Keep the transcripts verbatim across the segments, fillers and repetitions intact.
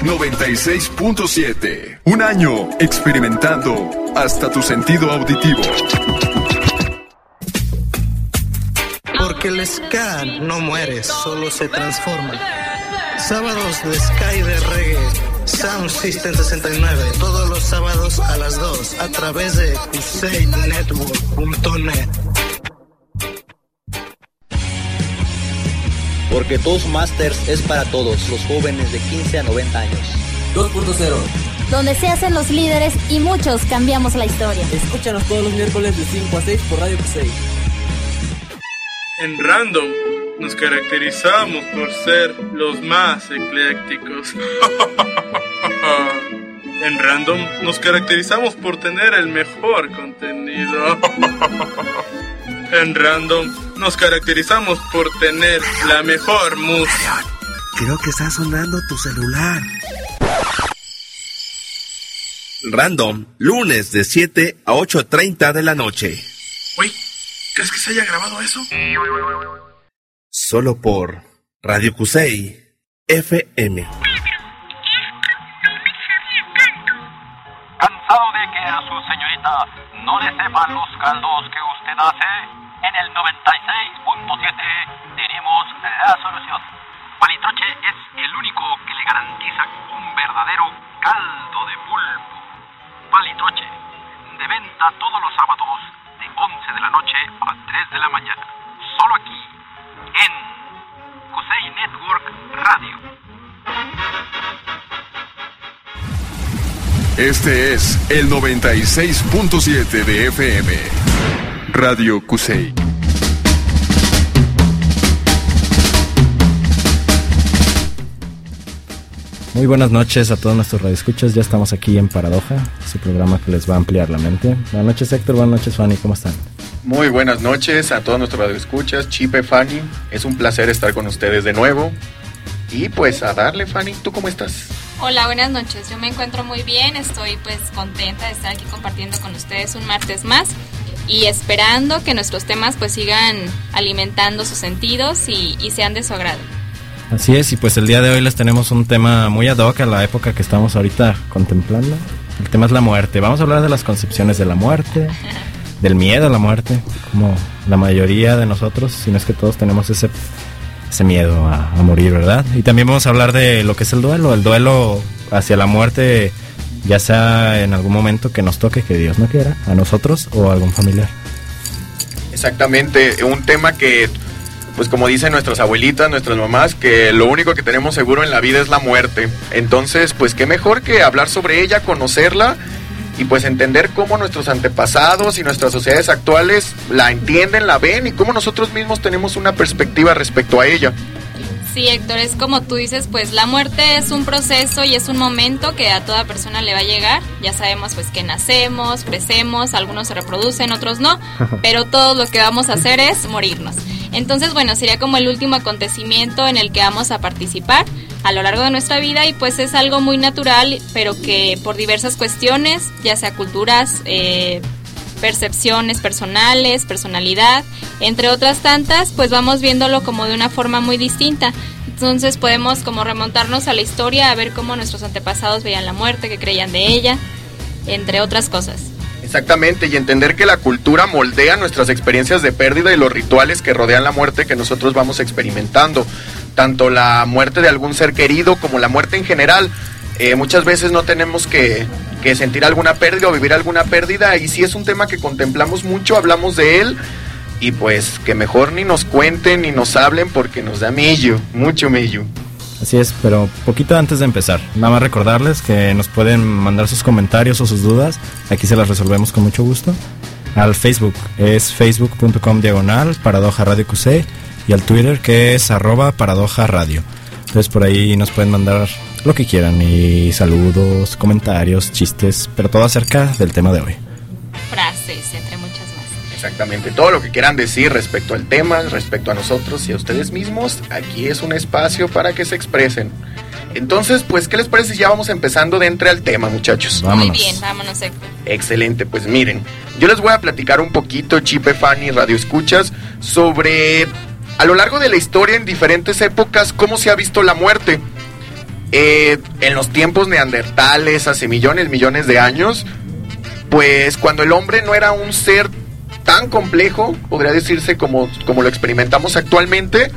noventa y seis punto siete. Un año experimentando hasta tu sentido auditivo. Porque el ska no muere, solo se transforma. Sábados de ska y de reggae, Sound System sesenta y nueve, todos los sábados a las dos, a través de Kusei Network punto net. Porque Toastmasters es para todos los jóvenes de quince a noventa años. dos punto cero. Donde se hacen los líderes y muchos cambiamos la historia. Escúchanos todos los miércoles de cinco a seis por Radio Kusei. En Random nos caracterizamos por ser los más eclécticos. En Random nos caracterizamos por tener el mejor contenido. En Random nos caracterizamos por tener la mejor música. Creo que está sonando tu celular. Random, lunes de siete a ocho treinta de la noche. Uy, ¿crees que se haya grabado eso? Solo por Radio Kusei F M. ¿Cansado de que a su señorita no le sepan los caldos que usted hace? En el noventa y seis punto siete tenemos la solución. Palitroche es el único que le garantiza un verdadero caldo de pulpo. Palitroche, de venta todos los sábados de once de la noche a tres de la mañana. Solo aquí, en Kusei Network Radio. Este es el noventa y seis punto siete de F M. Radio Kusei. Muy buenas noches a todos nuestros radioescuchas. Ya estamos aquí en Paradoja, su programa que les va a ampliar la mente. Buenas noches, Héctor. Buenas noches, Fanny. ¿Cómo están? Muy buenas noches a todos nuestros radioescuchas. Chipe, Fanny, es un placer estar con ustedes de nuevo. Y pues a darle, Fanny. ¿Tú cómo estás? Hola, buenas noches. Yo me encuentro muy bien. Estoy pues contenta de estar aquí compartiendo con ustedes un martes más y esperando que nuestros temas pues sigan alimentando sus sentidos y, y sean de su agrado. Así es, y pues el día de hoy les tenemos un tema muy ad hoc a la época que estamos ahorita contemplando. El tema es la muerte. Vamos a hablar de las concepciones de la muerte, del miedo a la muerte, como la mayoría de nosotros, si no es que todos tenemos ese, ese miedo a, a morir, ¿verdad? Y también vamos a hablar de lo que es el duelo, el duelo hacia la muerte, ya sea en algún momento que nos toque, que Dios no quiera, a nosotros o a algún familiar. Exactamente, un tema que, pues como dicen nuestras abuelitas, nuestras mamás, que lo único que tenemos seguro en la vida es la muerte. Entonces, pues qué mejor que hablar sobre ella, conocerla y pues entender cómo nuestros antepasados y nuestras sociedades actuales la entienden, la ven y cómo nosotros mismos tenemos una perspectiva respecto a ella. Sí, Héctor, es como tú dices, pues la muerte es un proceso y es un momento que a toda persona le va a llegar. Ya sabemos pues que nacemos, crecemos, algunos se reproducen, otros no, pero todo lo que vamos a hacer es morirnos. Entonces, bueno, sería como el último acontecimiento en el que vamos a participar a lo largo de nuestra vida y pues es algo muy natural, pero que por diversas cuestiones, ya sea culturas, eh, percepciones personales, personalidad, entre otras tantas, pues vamos viéndolo como de una forma muy distinta. Entonces podemos como remontarnos a la historia, a ver cómo nuestros antepasados veían la muerte, qué creían de ella, entre otras cosas. Exactamente, y entender que la cultura moldea nuestras experiencias de pérdida y los rituales que rodean la muerte que nosotros vamos experimentando. Tanto la muerte de algún ser querido como la muerte en general. Eh, muchas veces no tenemos que, que sentir alguna pérdida o vivir alguna pérdida, y sí es un tema que contemplamos mucho, hablamos de él, y pues que mejor ni nos cuenten ni nos hablen porque nos da millo, mucho millo. Así es, pero poquito antes de empezar, nada más recordarles que nos pueden mandar sus comentarios o sus dudas, aquí se las resolvemos con mucho gusto, al Facebook, es facebook punto com diagonal Paradoja Radio Kusei, y al Twitter que es arroba Paradoja Radio. Entonces por ahí nos pueden mandar lo que quieran, y saludos, comentarios, chistes, pero todo acerca del tema de hoy. Frases, entre muchas más. Exactamente, todo lo que quieran decir respecto al tema, respecto a nosotros y a ustedes mismos, aquí es un espacio para que se expresen. Entonces, pues, ¿qué les parece si ya vamos empezando de entre al tema, muchachos? Vámonos. Muy bien, vámonos, Héctor. Excelente, pues miren, yo les voy a platicar un poquito, Chipe, Fanny, Radio Escuchas, sobre a lo largo de la historia en diferentes épocas cómo se ha visto la muerte. Eh, en los tiempos neandertales, hace millones, millones de años, pues cuando el hombre no era un ser tan complejo, podría decirse como, como lo experimentamos actualmente,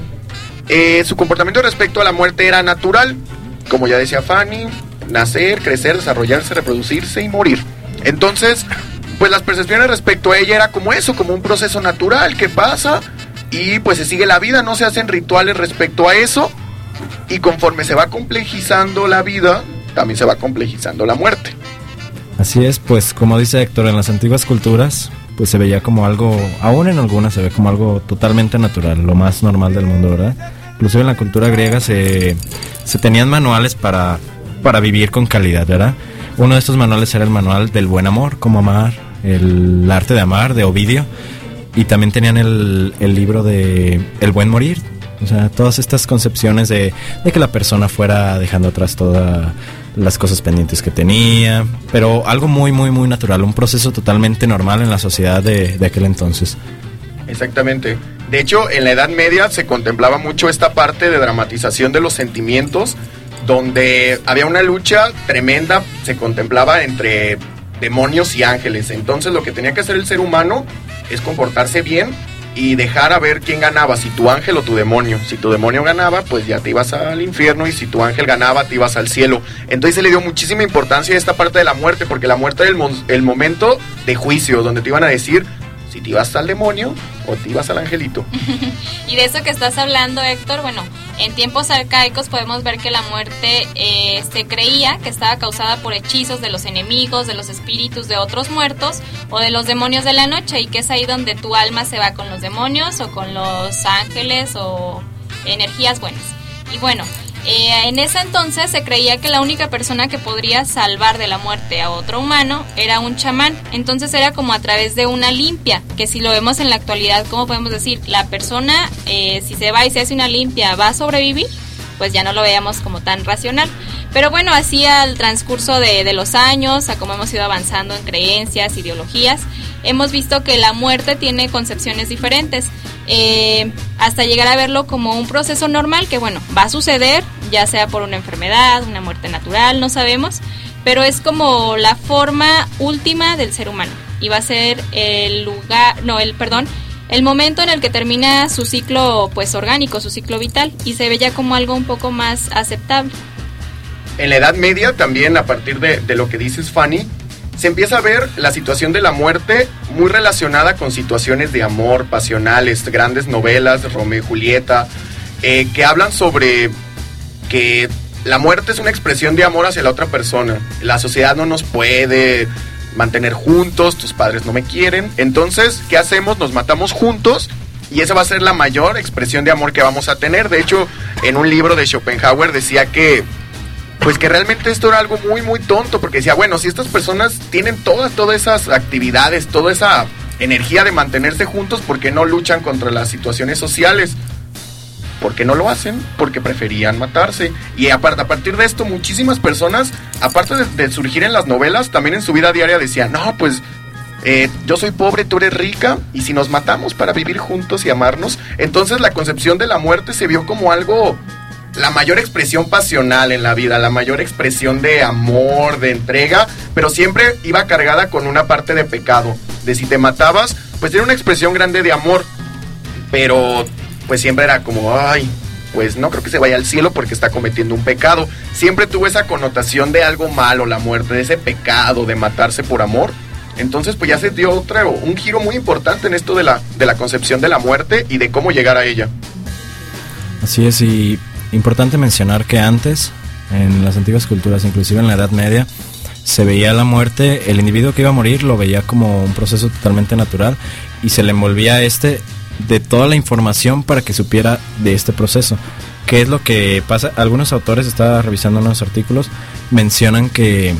eh, su comportamiento respecto a la muerte era natural, como ya decía Fanny, nacer, crecer, desarrollarse, reproducirse y morir. Entonces, pues las percepciones respecto a ella era como eso, como un proceso natural que pasa y pues se sigue la vida, no se hacen rituales respecto a eso, y conforme se va complejizando la vida, también se va complejizando la muerte. Así es, pues como dice Héctor, en las antiguas culturas pues se veía como algo, aún en algunas se ve como algo totalmente natural, lo más normal del mundo, ¿verdad? Inclusive en la cultura griega se, se tenían manuales para, para vivir con calidad, ¿verdad? Uno de estos manuales era el manual del buen amor, cómo amar, el arte de amar, de Ovidio, y también tenían el, el libro de El buen morir. O sea, todas estas concepciones de, de que la persona fuera dejando atrás todas las cosas pendientes que tenía, pero algo muy, muy, muy natural, un proceso totalmente normal en la sociedad de, de aquel entonces. Exactamente. De hecho, en la Edad Media se contemplaba mucho esta parte de dramatización de los sentimientos, donde había una lucha tremenda, se contemplaba entre demonios y ángeles. Entonces lo que tenía que hacer el ser humano es comportarse bien y dejar a ver quién ganaba, si tu ángel o tu demonio. Si tu demonio ganaba, pues ya te ibas al infierno, y si tu ángel ganaba, te ibas al cielo. Entonces se le dio muchísima importancia a esta parte de la muerte, porque la muerte era el, mo- el momento de juicio, donde te iban a decir si te ibas al demonio o te ibas al angelito. Y de eso que estás hablando, Héctor, bueno, en tiempos arcaicos podemos ver que la muerte eh, se creía que estaba causada por hechizos de los enemigos, de los espíritus de otros muertos o de los demonios de la noche, y que es ahí donde tu alma se va con los demonios o con los ángeles o energías buenas. Y bueno, eh, en ese entonces se creía que la única persona que podría salvar de la muerte a otro humano era un chamán. Entonces era como a través de una limpia, que si lo vemos en la actualidad, ¿cómo podemos decir? La persona, eh, si se va y se hace una limpia, ¿va a sobrevivir? Pues ya no lo veíamos como tan racional. Pero bueno, así al transcurso de, de los años, a cómo hemos ido avanzando en creencias, ideologías, hemos visto que la muerte tiene concepciones diferentes, eh, hasta llegar a verlo como un proceso normal que, bueno, va a suceder, ya sea por una enfermedad, una muerte natural, no sabemos, pero es como la forma última del ser humano, y va a ser el lugar, no, el, perdón, el momento en el que termina su ciclo, pues, orgánico, su ciclo vital, y se ve ya como algo un poco más aceptable. En la Edad Media también, a partir de, de lo que dices, Fanny, se empieza a ver la situación de la muerte muy relacionada con situaciones de amor pasionales, grandes novelas, Romeo y Julieta, eh, que hablan sobre que la muerte es una expresión de amor hacia la otra persona. La sociedad no nos puede mantener juntos, tus padres no me quieren, entonces, ¿qué hacemos? Nos matamos juntos, y esa va a ser la mayor expresión de amor que vamos a tener. De hecho, en un libro de Schopenhauer decía que pues que realmente esto era algo muy muy tonto, porque decía, bueno, si estas personas tienen todas todas esas actividades, toda esa energía de mantenerse juntos, ¿por qué no luchan contra las situaciones sociales? ¿Por qué no lo hacen? Porque preferían matarse. Y a, part- a partir de esto, muchísimas personas, aparte de, de surgir en las novelas, también en su vida diaria decían, no, pues eh, yo soy pobre, tú eres rica, y si nos matamos para vivir juntos y amarnos. Entonces la concepción de la muerte se vio como algo, la mayor expresión pasional en la vida, la mayor expresión de amor, de entrega, pero siempre iba cargada con una parte de pecado, de si te matabas, pues era una expresión grande de amor, pero pues siempre era como, ay, pues no creo que se vaya al cielo porque está cometiendo un pecado. Siempre tuvo esa connotación de algo malo la muerte, de ese pecado, de matarse por amor. Entonces pues ya se dio otro, un giro muy importante en esto de la, de la concepción de la muerte y de cómo llegar a ella. Así es, y importante mencionar que antes, en las antiguas culturas, inclusive en la Edad Media, se veía la muerte, el individuo que iba a morir lo veía como un proceso totalmente natural, y se le envolvía a este de toda la información para que supiera de este proceso. ¿Qué es lo que pasa? Algunos autores, estaba revisando unos artículos, mencionan que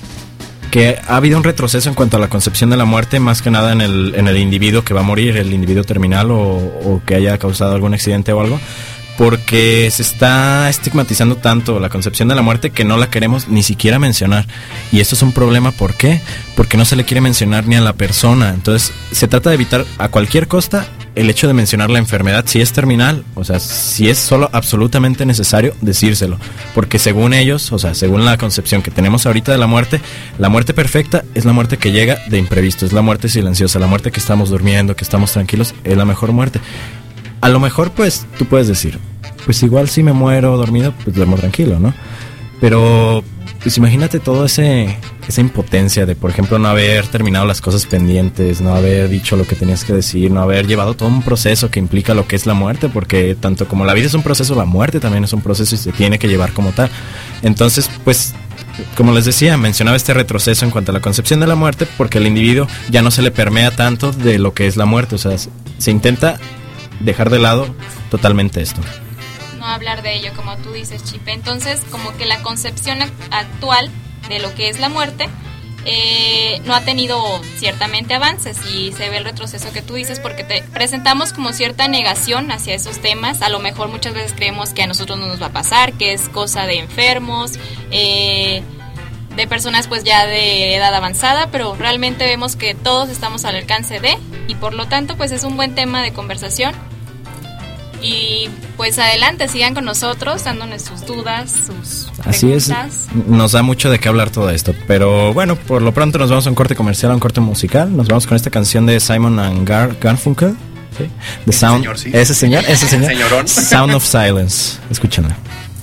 que ha habido un retroceso en cuanto a la concepción de la muerte, más que nada en el, en el individuo que va a morir, el individuo terminal o, o que haya causado algún accidente o algo, porque se está estigmatizando tanto la concepción de la muerte que no la queremos ni siquiera mencionar. Y esto es un problema, ¿por qué? Porque no se le quiere mencionar ni a la persona. Entonces se trata de evitar a cualquier costa el hecho de mencionar la enfermedad si es terminal, o sea, si es solo absolutamente necesario decírselo, porque según ellos, o sea, según la concepción que tenemos ahorita de la muerte, la muerte perfecta es la muerte que llega de imprevisto, es la muerte silenciosa, la muerte que estamos durmiendo, que estamos tranquilos, es la mejor muerte. A lo mejor, pues, tú puedes decir, pues igual si me muero dormido, pues duermo tranquilo, ¿no? Pero, pues imagínate todo ese esa impotencia de, por ejemplo, no haber terminado las cosas pendientes, no haber dicho lo que tenías que decir, no haber llevado todo un proceso que implica lo que es la muerte, porque tanto como la vida es un proceso, la muerte también es un proceso y se tiene que llevar como tal. Entonces, pues, como les decía, mencionaba este retroceso en cuanto a la concepción de la muerte, porque el individuo ya no se le permea tanto de lo que es la muerte, o sea, se intenta dejar de lado totalmente esto. No hablar de ello, como tú dices, Chipe. Entonces, como que la concepción actual de lo que es la muerte eh, no ha tenido ciertamente avances y se ve el retroceso que tú dices porque te presentamos como cierta negación hacia esos temas. A lo mejor muchas veces creemos que a nosotros no nos va a pasar, que es cosa de enfermos, eh, de personas pues ya de edad avanzada, pero realmente vemos que todos estamos al alcance de, y por lo tanto pues es un buen tema de conversación. Y pues adelante, sigan con nosotros dándonos sus dudas, sus Así preguntas. Es, nos da mucho de qué hablar todo esto. Pero bueno, por lo pronto nos vamos a un corte comercial, a un corte musical. Nos vamos con esta canción de Simon and Gar- Garfunkel, ¿sí? The Ese Sound, señor, sí. Ese señor, ese señor. Señorón. Sound of Silence. Escúchenla.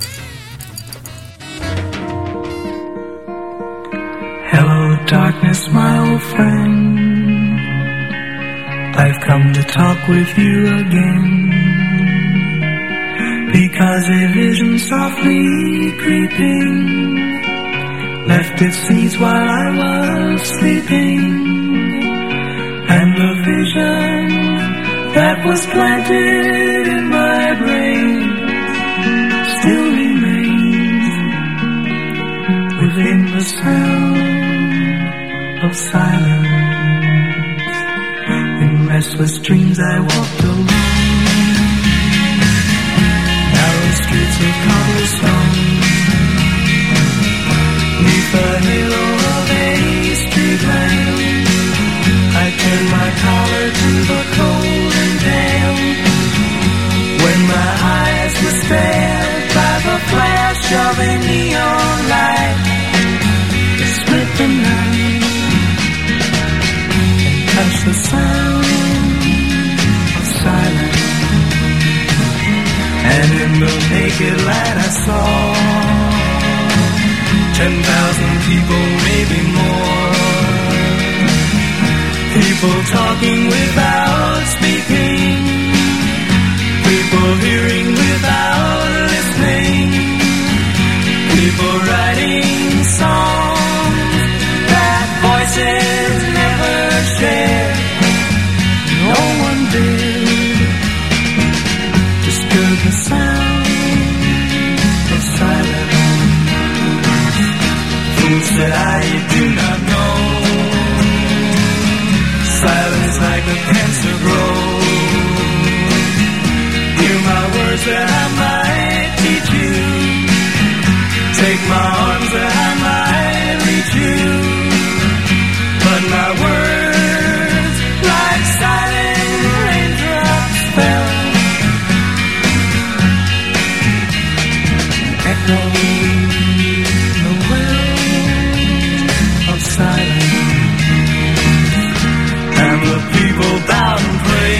Hello darkness, my old friend, I've come to talk with you again, because a vision softly creeping left its seeds while I was sleeping, and the vision that was planted in my brain still remains within the sound of silence. In restless dreams I walked alone, narrow streets of cobblestone, neath the halo of a street lamp, I turned my collar to the cold and damp, when my eyes were stared by the flash of a neon light that split the night and touched the sound of silence. And in the naked light I saw ten thousand people, maybe more, people talking without speaking, people hearing without listening, people writing songs that voices never shared. No one did disturb the sound of silence. Fools said I do not know, silence like a cancer grows. Hear my words that I might teach you, take my arms that I might reach you, but my words like silent raindrops fell, echoing the well of silence. And the people bowed and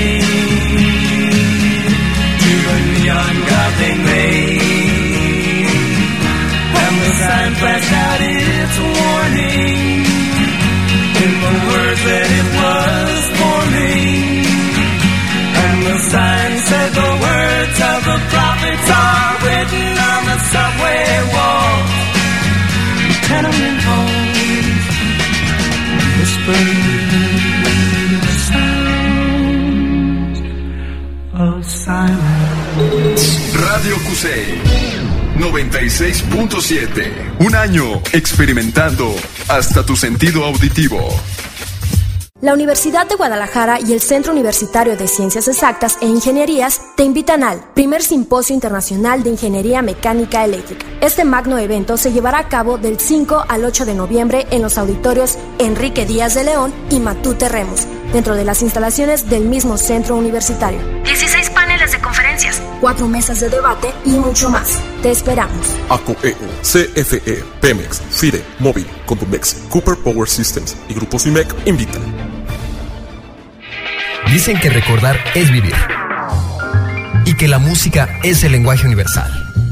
prayed to the neon god they made, and the sign flashed out its warning in the words that it was forming. And the sign said the words of the prophets are written on the subway walls, the tenement halls, whispering the sound of silence. Radio Cusey noventa y seis punto siete. Un año experimentando hasta tu sentido auditivo. La Universidad de Guadalajara y el Centro Universitario de Ciencias Exactas e Ingenierías te invitan al primer Simposio Internacional de Ingeniería Mecánica Eléctrica. Este magno evento se llevará a cabo del cinco al ocho de noviembre en los auditorios Enrique Díaz de León y Matute Remos, dentro de las instalaciones del mismo centro universitario. dieciséis paneles de conferencias, cuatro mesas de debate y mucho más. Te esperamos. ACOEU, C F E, Pemex, FIDE, Móvil, Condumex, Cooper Power Systems y Grupo Cimec invitan. Dicen que recordar es vivir y que la música es el lenguaje universal.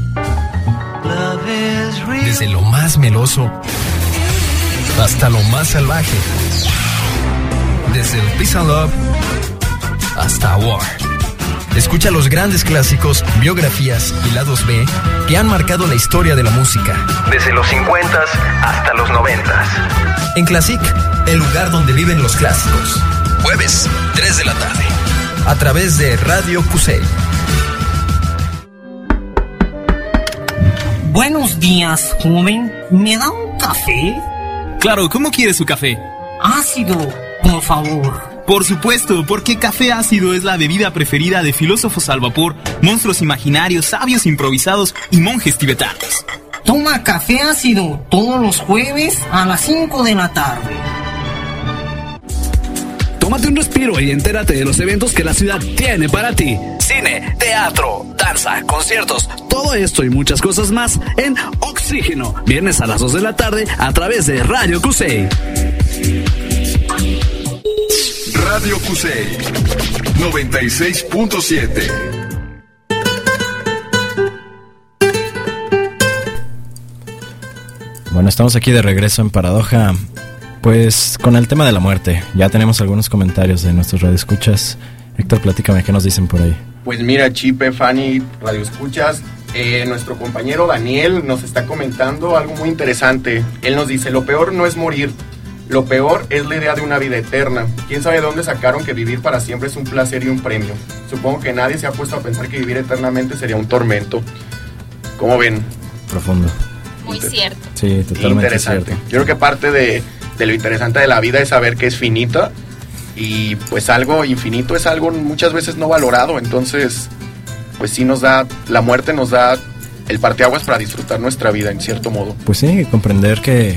Desde lo más meloso hasta lo más salvaje. Desde el Peace and Love hasta War. Escucha los grandes clásicos, biografías y lados B que han marcado la historia de la música. Desde los cincuentas hasta los noventas. En Classic, el lugar donde viven los clásicos. Jueves, tres de la tarde. A través de Radio Cusey. Buenos días, joven. ¿Me da un café? Claro, ¿cómo quiere su café? Ácido, por favor. Por supuesto, porque café ácido es la bebida preferida de filósofos al vapor, monstruos imaginarios, sabios improvisados y monjes tibetanos. Toma café ácido todos los jueves a las cinco de la tarde. Tómate un respiro y entérate de los eventos que la ciudad tiene para ti. Cine, teatro, danza, conciertos, todo esto y muchas cosas más en Oxígeno. Viernes a las dos de la tarde a través de Radio Cusey. Radio Cusey, noventa y seis punto siete. Bueno, estamos aquí de regreso en Paradoja. Pues con el tema de la muerte, ya tenemos algunos comentarios de nuestros radioescuchas. Héctor, platícame, ¿qué nos dicen por ahí? Pues mira, Chipe, Fanny, radioescuchas, eh, nuestro compañero Daniel nos está comentando algo muy interesante. Él nos dice, lo peor no es morir, lo peor es la idea de una vida eterna. ¿Quién sabe de dónde sacaron que vivir para siempre es un placer y un premio? Supongo que nadie se ha puesto a pensar que vivir eternamente sería un tormento. ¿Cómo ven? Profundo. Muy cierto. Sí, totalmente interesante. cierto. Yo creo que parte de... de lo interesante de la vida es saber que es finita y pues algo infinito es algo muchas veces no valorado, entonces pues sí nos da, la muerte nos da el parteaguas para disfrutar nuestra vida en cierto modo. Pues sí, comprender que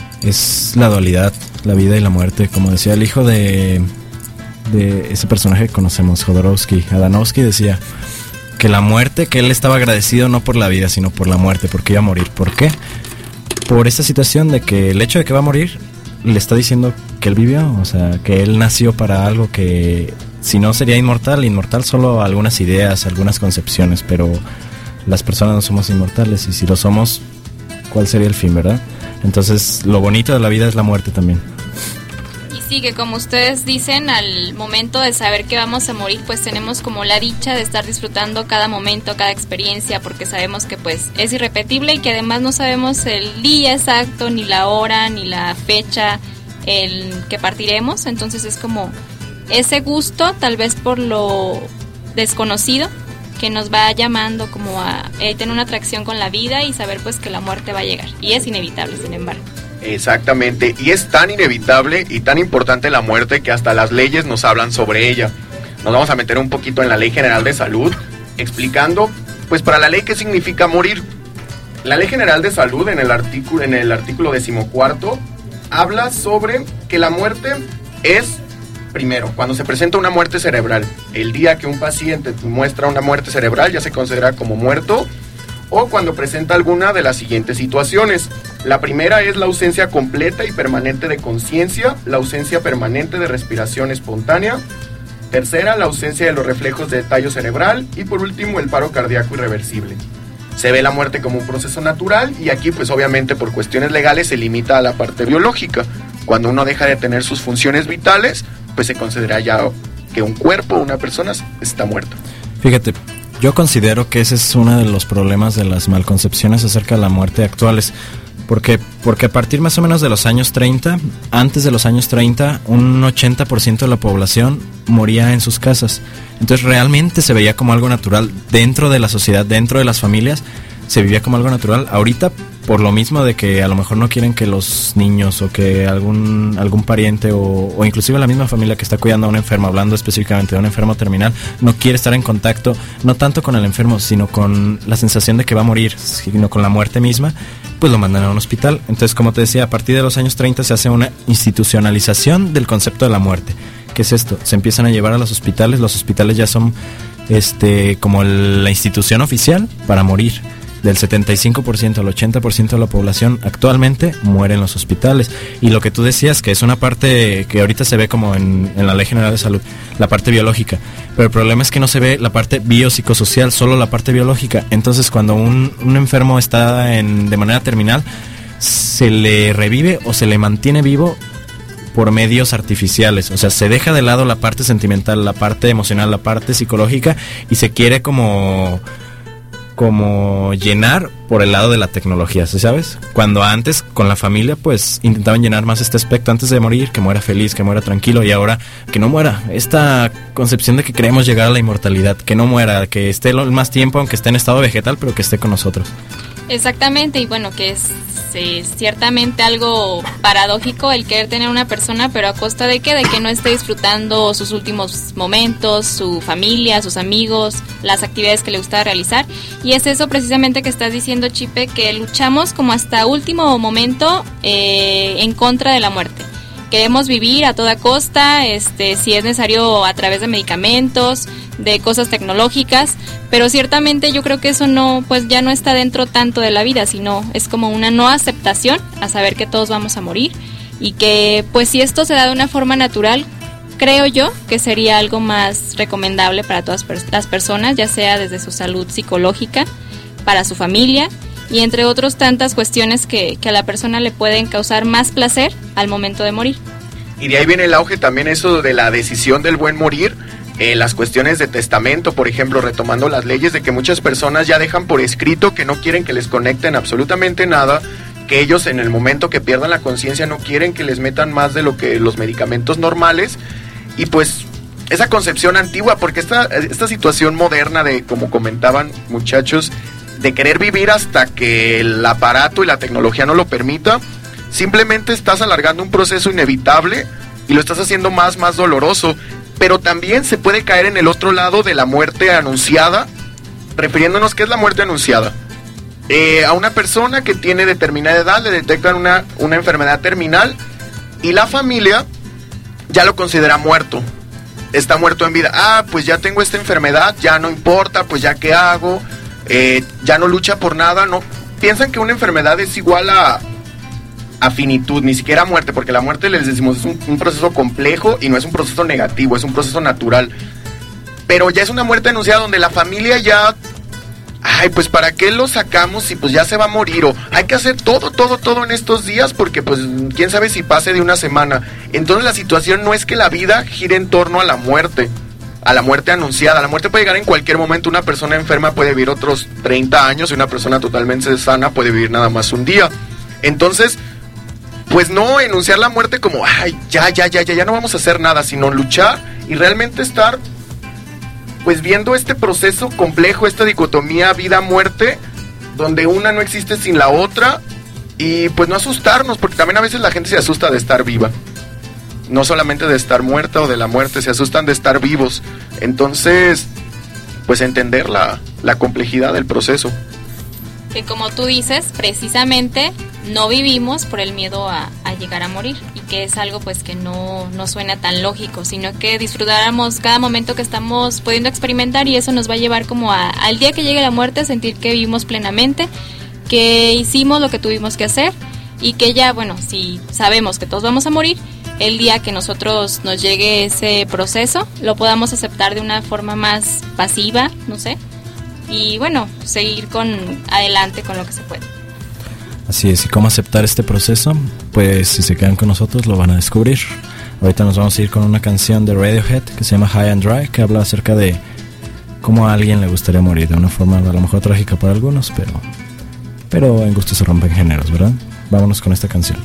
es la dualidad, la vida y la muerte, como decía el hijo de, de ese personaje que conocemos, Jodorowsky, Adanowski, decía que la muerte, que él estaba agradecido no por la vida sino por la muerte, porque iba a morir. ¿Por qué? Por esta situación de que el hecho de que va a morir le está diciendo que él vivió, o sea, que él nació para algo que si no sería inmortal, inmortal solo algunas ideas, algunas concepciones, pero las personas no somos inmortales y si lo somos, ¿cuál sería el fin, verdad? Entonces, lo bonito de la vida es la muerte también. Y sí, que como ustedes dicen, al momento de saber que vamos a morir, pues tenemos como la dicha de estar disfrutando cada momento, cada experiencia, porque sabemos que pues es irrepetible y que además no sabemos el día exacto, ni la hora, ni la fecha en que partiremos. Entonces es como ese gusto, tal vez por lo desconocido, que nos va llamando como a eh, tener una atracción con la vida y saber pues que la muerte va a llegar. Y es inevitable, sin embargo. Exactamente, y es tan inevitable y tan importante la muerte que hasta las leyes nos hablan sobre ella. Nos vamos a meter un poquito en la Ley General de Salud, explicando, pues para la ley, qué significa morir. La Ley General de Salud, en el artículo, en el artículo decimocuarto, habla sobre que la muerte es, primero, cuando se presenta una muerte cerebral. El día que un paciente muestra una muerte cerebral ya se considera como muerto, o cuando presenta alguna de las siguientes situaciones. La primera es la ausencia completa y permanente de conciencia, la ausencia permanente de respiración espontánea. Tercera, la ausencia de los reflejos de tallo cerebral. Y por último, el paro cardíaco irreversible. Se ve la muerte como un proceso natural y aquí pues obviamente por cuestiones legales se limita a la parte biológica. Cuando uno deja de tener sus funciones vitales, pues se considera ya que un cuerpo, una persona, está muerta. Fíjate, yo considero que ese es uno de los problemas de las malconcepciones acerca de la muerte actuales. Porque, porque a partir más o menos de los años treinta, antes de los años treinta, un ochenta por ciento de la población moría en sus casas. Entonces realmente se veía como algo natural dentro de la sociedad, dentro de las familias, se vivía como algo natural. Ahorita, por lo mismo de que a lo mejor no quieren que los niños o que algún algún pariente o, o inclusive la misma familia que está cuidando a un enfermo, hablando específicamente de un enfermo terminal, no quiere estar en contacto, no tanto con el enfermo, sino con la sensación de que va a morir, sino con la muerte misma, pues lo mandan a un hospital. Entonces, como te decía, a partir de los años treinta se hace una institucionalización del concepto de la muerte. ¿Qué es esto? Se empiezan a llevar a los hospitales, los hospitales ya son este como el, la institución oficial para morir. Del setenta y cinco por ciento al ochenta por ciento de la población actualmente muere en los hospitales. Y lo que tú decías, que es una parte que ahorita se ve como en, en la Ley General de Salud, la parte biológica. Pero el problema es que no se ve la parte biopsicosocial, solo la parte biológica. Entonces, cuando un, un enfermo está en, de manera terminal, se le revive o se le mantiene vivo por medios artificiales. O sea, se deja de lado la parte sentimental, la parte emocional, la parte psicológica, y se quiere como... como llenar por el lado de la tecnología, ¿sabes? Cuando antes con la familia pues intentaban llenar más este aspecto antes de morir, que muera feliz, que muera tranquilo, y ahora que no muera. Esta concepción de que queremos llegar a la inmortalidad, que no muera, que esté el más tiempo aunque esté en estado vegetal, pero que esté con nosotros. Exactamente, y bueno, que es sí, ciertamente algo paradójico el querer tener una persona, pero a costa de qué, de que no esté disfrutando sus últimos momentos, su familia, sus amigos, las actividades que le gusta realizar. Y es eso precisamente que estás diciendo, Chipe, que luchamos como hasta último momento eh, en contra de la muerte. Queremos vivir a toda costa, este, si es necesario a través de medicamentos, de cosas tecnológicas, pero ciertamente yo creo que eso no, pues ya no está dentro tanto de la vida, sino es como una no aceptación a saber que todos vamos a morir, y que pues si esto se da de una forma natural, creo yo que sería algo más recomendable para todas las personas, ya sea desde su salud psicológica, para su familia, y entre otras tantas cuestiones que, que a la persona le pueden causar más placer al momento de morir. Y de ahí viene el auge también eso de la decisión del buen morir, eh, las cuestiones de testamento, por ejemplo, retomando las leyes de que muchas personas ya dejan por escrito que no quieren que les conecten absolutamente nada, que ellos en el momento que pierdan la conciencia no quieren que les metan más de lo que los medicamentos normales, y pues esa concepción antigua, porque esta, esta situación moderna de, como comentaban muchachos, de querer vivir hasta que el aparato y la tecnología no lo permita, simplemente estás alargando un proceso inevitable y lo estás haciendo más, más doloroso. Pero también se puede caer en el otro lado de la muerte anunciada, refiriéndonos qué es la muerte anunciada. Eh, a una persona que tiene determinada edad le detectan una, una enfermedad terminal y la familia ya lo considera muerto, está muerto en vida. Ah, pues ya tengo esta enfermedad, ya no importa, pues ya qué hago. Eh, ya no lucha por nada, no piensan que una enfermedad es igual a, a finitud, ni siquiera a muerte, porque la muerte, les decimos, es un, un proceso complejo y no es un proceso negativo, es un proceso natural, pero ya es una muerte anunciada donde la familia ya, ay, pues para qué lo sacamos si pues ya se va a morir, o hay que hacer todo, todo, todo en estos días porque pues quién sabe si pase de una semana. Entonces la situación no es que la vida gire en torno a la muerte, a la muerte anunciada. La muerte puede llegar en cualquier momento. Una persona enferma puede vivir otros treinta años y una persona totalmente sana puede vivir nada más un día. Entonces, pues no enunciar la muerte como, ay, ya, ya, ya, ya, ya no vamos a hacer nada, sino luchar y realmente estar, pues viendo este proceso complejo, esta dicotomía vida-muerte, donde una no existe sin la otra, y pues no asustarnos, porque también a veces la gente se asusta de estar viva. No solamente de estar muerta o de la muerte, se asustan de estar vivos. Entonces, pues entender la, la complejidad del proceso. Que como tú dices, precisamente no vivimos por el miedo a, a llegar a morir, y que es algo pues que no, no suena tan lógico, sino que disfrutáramos cada momento que estamos pudiendo experimentar, y eso nos va a llevar como a, al día que llegue la muerte, a sentir que vivimos plenamente, que hicimos lo que tuvimos que hacer, y que ya, bueno, si sabemos que todos vamos a morir, el día que nosotros nos llegue ese proceso, lo podamos aceptar de una forma más pasiva, no sé, y bueno, seguir con adelante con lo que se puede. Así es, ¿y cómo aceptar este proceso? Pues si se quedan con nosotros lo van a descubrir. Ahorita nos vamos a ir con una canción de Radiohead que se llama High and Dry, que habla acerca de cómo a alguien le gustaría morir, de una forma a lo mejor trágica para algunos, pero, pero en gusto se rompen géneros, ¿verdad? Vámonos con esta canción.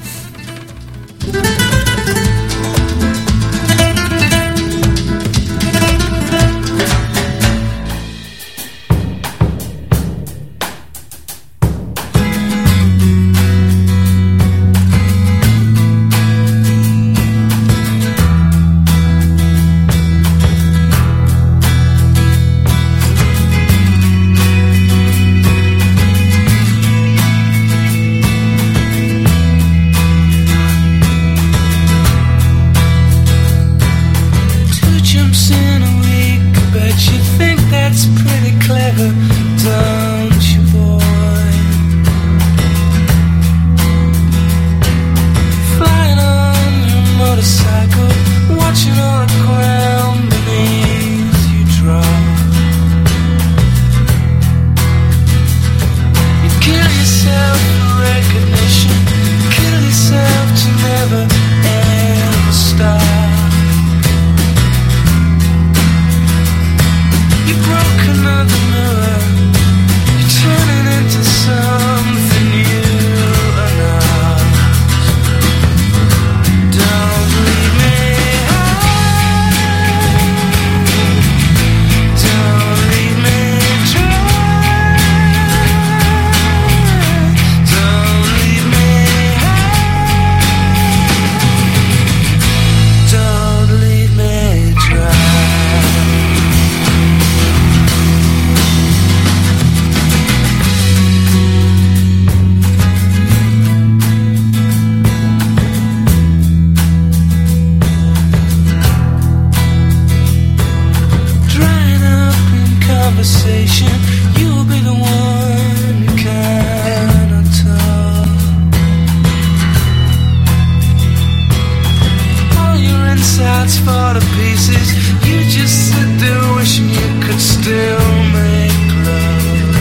hearts fall to pieces. You just sit there wishing you could still make love.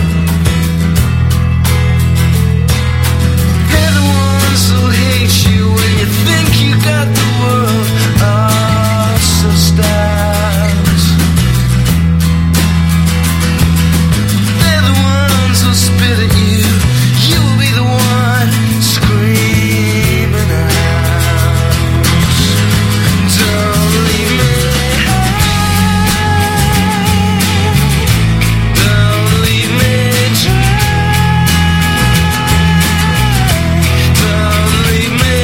They're the ones who hate you when you think you got the world. Oh, so stars. They're the ones who spit at you. You'll be the one screaming out. Don't leave me. Don't leave me dry. Don't leave me.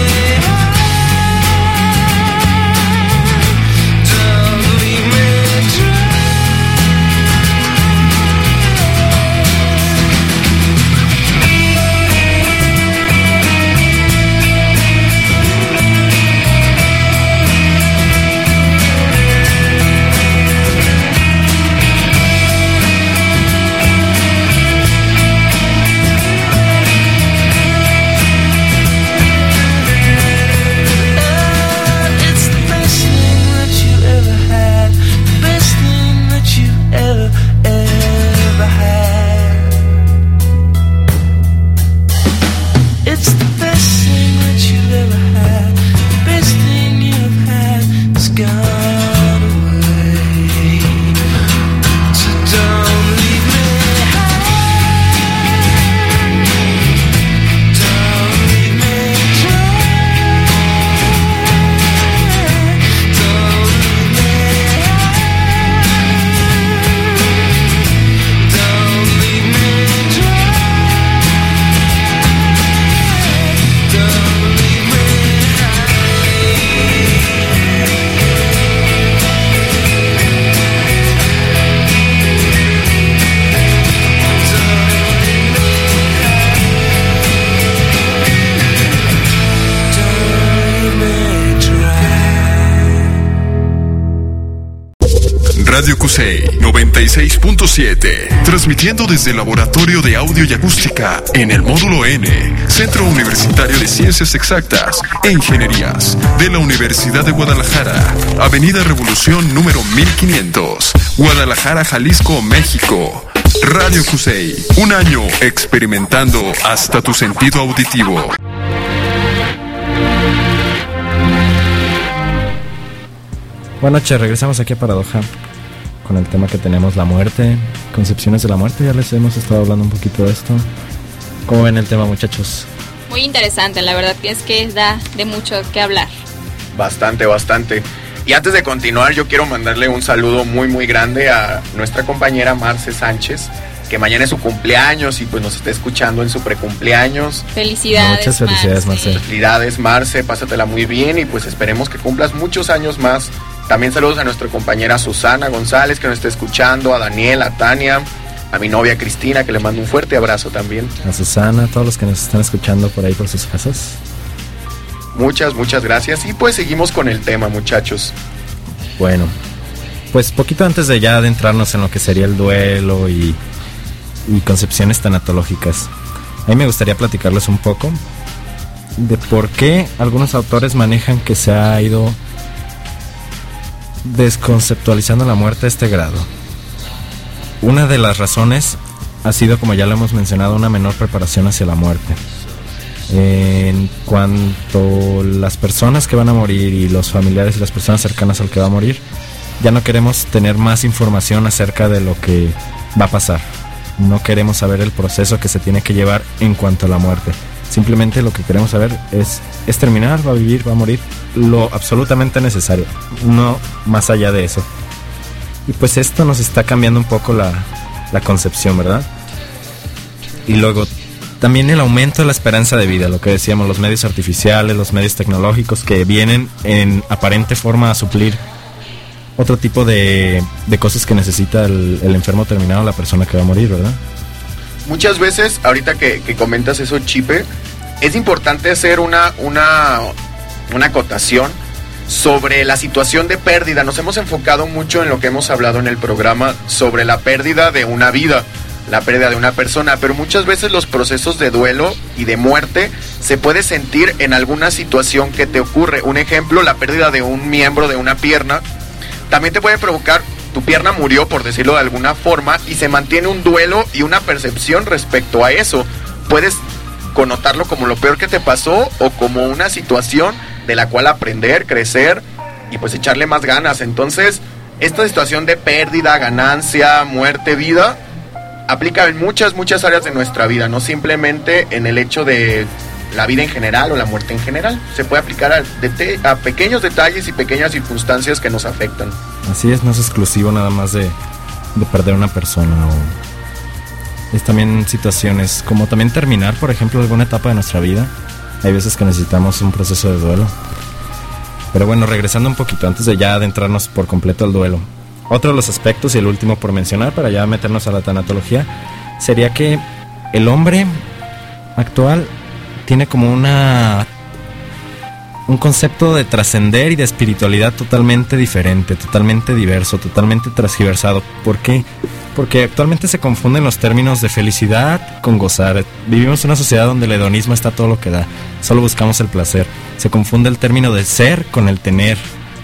Don't leave me dry. It's the best thing that you ever had, the best thing that you ever, ever had. It's the best thing that you ever had, the best thing you've had has gone away. So don't leave me high. Don't leave me dry. Don't leave me high. Don't leave me dry. Don't leave me Radio Cusey noventa y seis punto siete, transmitiendo desde el Laboratorio de Audio y Acústica en el Módulo N, Centro Universitario de Ciencias Exactas e Ingenierías de la Universidad de Guadalajara, Avenida Revolución número mil quinientos, Guadalajara, Jalisco, México. Radio Cusey, un año experimentando hasta tu sentido auditivo. Buenas noches, regresamos aquí a Paradoja con el tema que tenemos, la muerte, concepciones de la muerte. Ya les hemos estado hablando un poquito de esto. ¿Cómo ven el tema, muchachos? Muy interesante, la verdad que es que da de mucho que hablar. Bastante, bastante. Y antes de continuar, yo quiero mandarle un saludo muy, muy grande a nuestra compañera Marce Sánchez, que mañana es su cumpleaños y pues nos está escuchando en su precumpleaños. Felicidades, Muchas felicidades, Marce. Marce. Felicidades, Marce, pásatela muy bien y pues esperemos que cumplas muchos años más. También saludos a nuestra compañera Susana González, que nos está escuchando, a Daniel, a Tania, a mi novia Cristina, que le mando un fuerte abrazo también. A Susana, a todos los que nos están escuchando por ahí por sus casas. Muchas, muchas gracias. Y pues seguimos con el tema, muchachos. Bueno, pues poquito antes de ya adentrarnos en lo que sería el duelo y, y concepciones tanatológicas, a mí me gustaría platicarles un poco de por qué algunos autores manejan que se ha ido desconceptualizando la muerte a este grado. Una de las razones ha sido, como ya lo hemos mencionado, una menor preparación hacia la muerte. En cuanto las personas que van a morir y los familiares y las personas cercanas al que va a morir, ya no queremos tener más información acerca de lo que va a pasar. No queremos saber el proceso que se tiene que llevar en cuanto a la muerte. Simplemente lo que queremos saber es, es terminar, va a vivir, va a morir, lo absolutamente necesario, no más allá de eso. Y pues esto nos está cambiando un poco la, la concepción, ¿verdad? Y luego también el aumento de la esperanza de vida, lo que decíamos, los medios artificiales, los medios tecnológicos que vienen en aparente forma a suplir otro tipo de, de cosas que necesita el, el enfermo terminado, la persona que va a morir, ¿verdad? Muchas veces, ahorita que, que comentas eso, Chipe, es importante hacer una, una, una acotación sobre la situación de pérdida. Nos hemos enfocado mucho en lo que hemos hablado en el programa sobre la pérdida de una vida, la pérdida de una persona, pero muchas veces los procesos de duelo y de muerte se puede sentir en alguna situación que te ocurre. Un ejemplo, la pérdida de un miembro de una pierna, también te puede provocar, tu pierna murió, por decirlo de alguna forma, y se mantiene un duelo y una percepción respecto a eso. Puedes connotarlo como lo peor que te pasó o como una situación de la cual aprender, crecer y pues echarle más ganas. Entonces, esta situación de pérdida, ganancia, muerte, vida, aplica en muchas, muchas áreas de nuestra vida, no simplemente en el hecho de la vida en general o la muerte en general. Se puede aplicar a, de, a pequeños detalles y pequeñas circunstancias que nos afectan. Así es, no es exclusivo nada más de, de perder una persona, o es también situaciones como también terminar, por ejemplo, alguna etapa de nuestra vida. Hay veces que necesitamos un proceso de duelo. Pero bueno, regresando un poquito, antes de ya adentrarnos por completo al duelo, otro de los aspectos, y el último por mencionar, para ya meternos a la tanatología, sería que el hombre actual tiene como una un concepto de trascender y de espiritualidad totalmente diferente, totalmente diverso, totalmente transgiversado. ¿Por qué? Porque actualmente se confunden los términos de felicidad con gozar. Vivimos en una sociedad donde el hedonismo está todo lo que da, solo buscamos el placer. Se confunde el término de ser con el tener,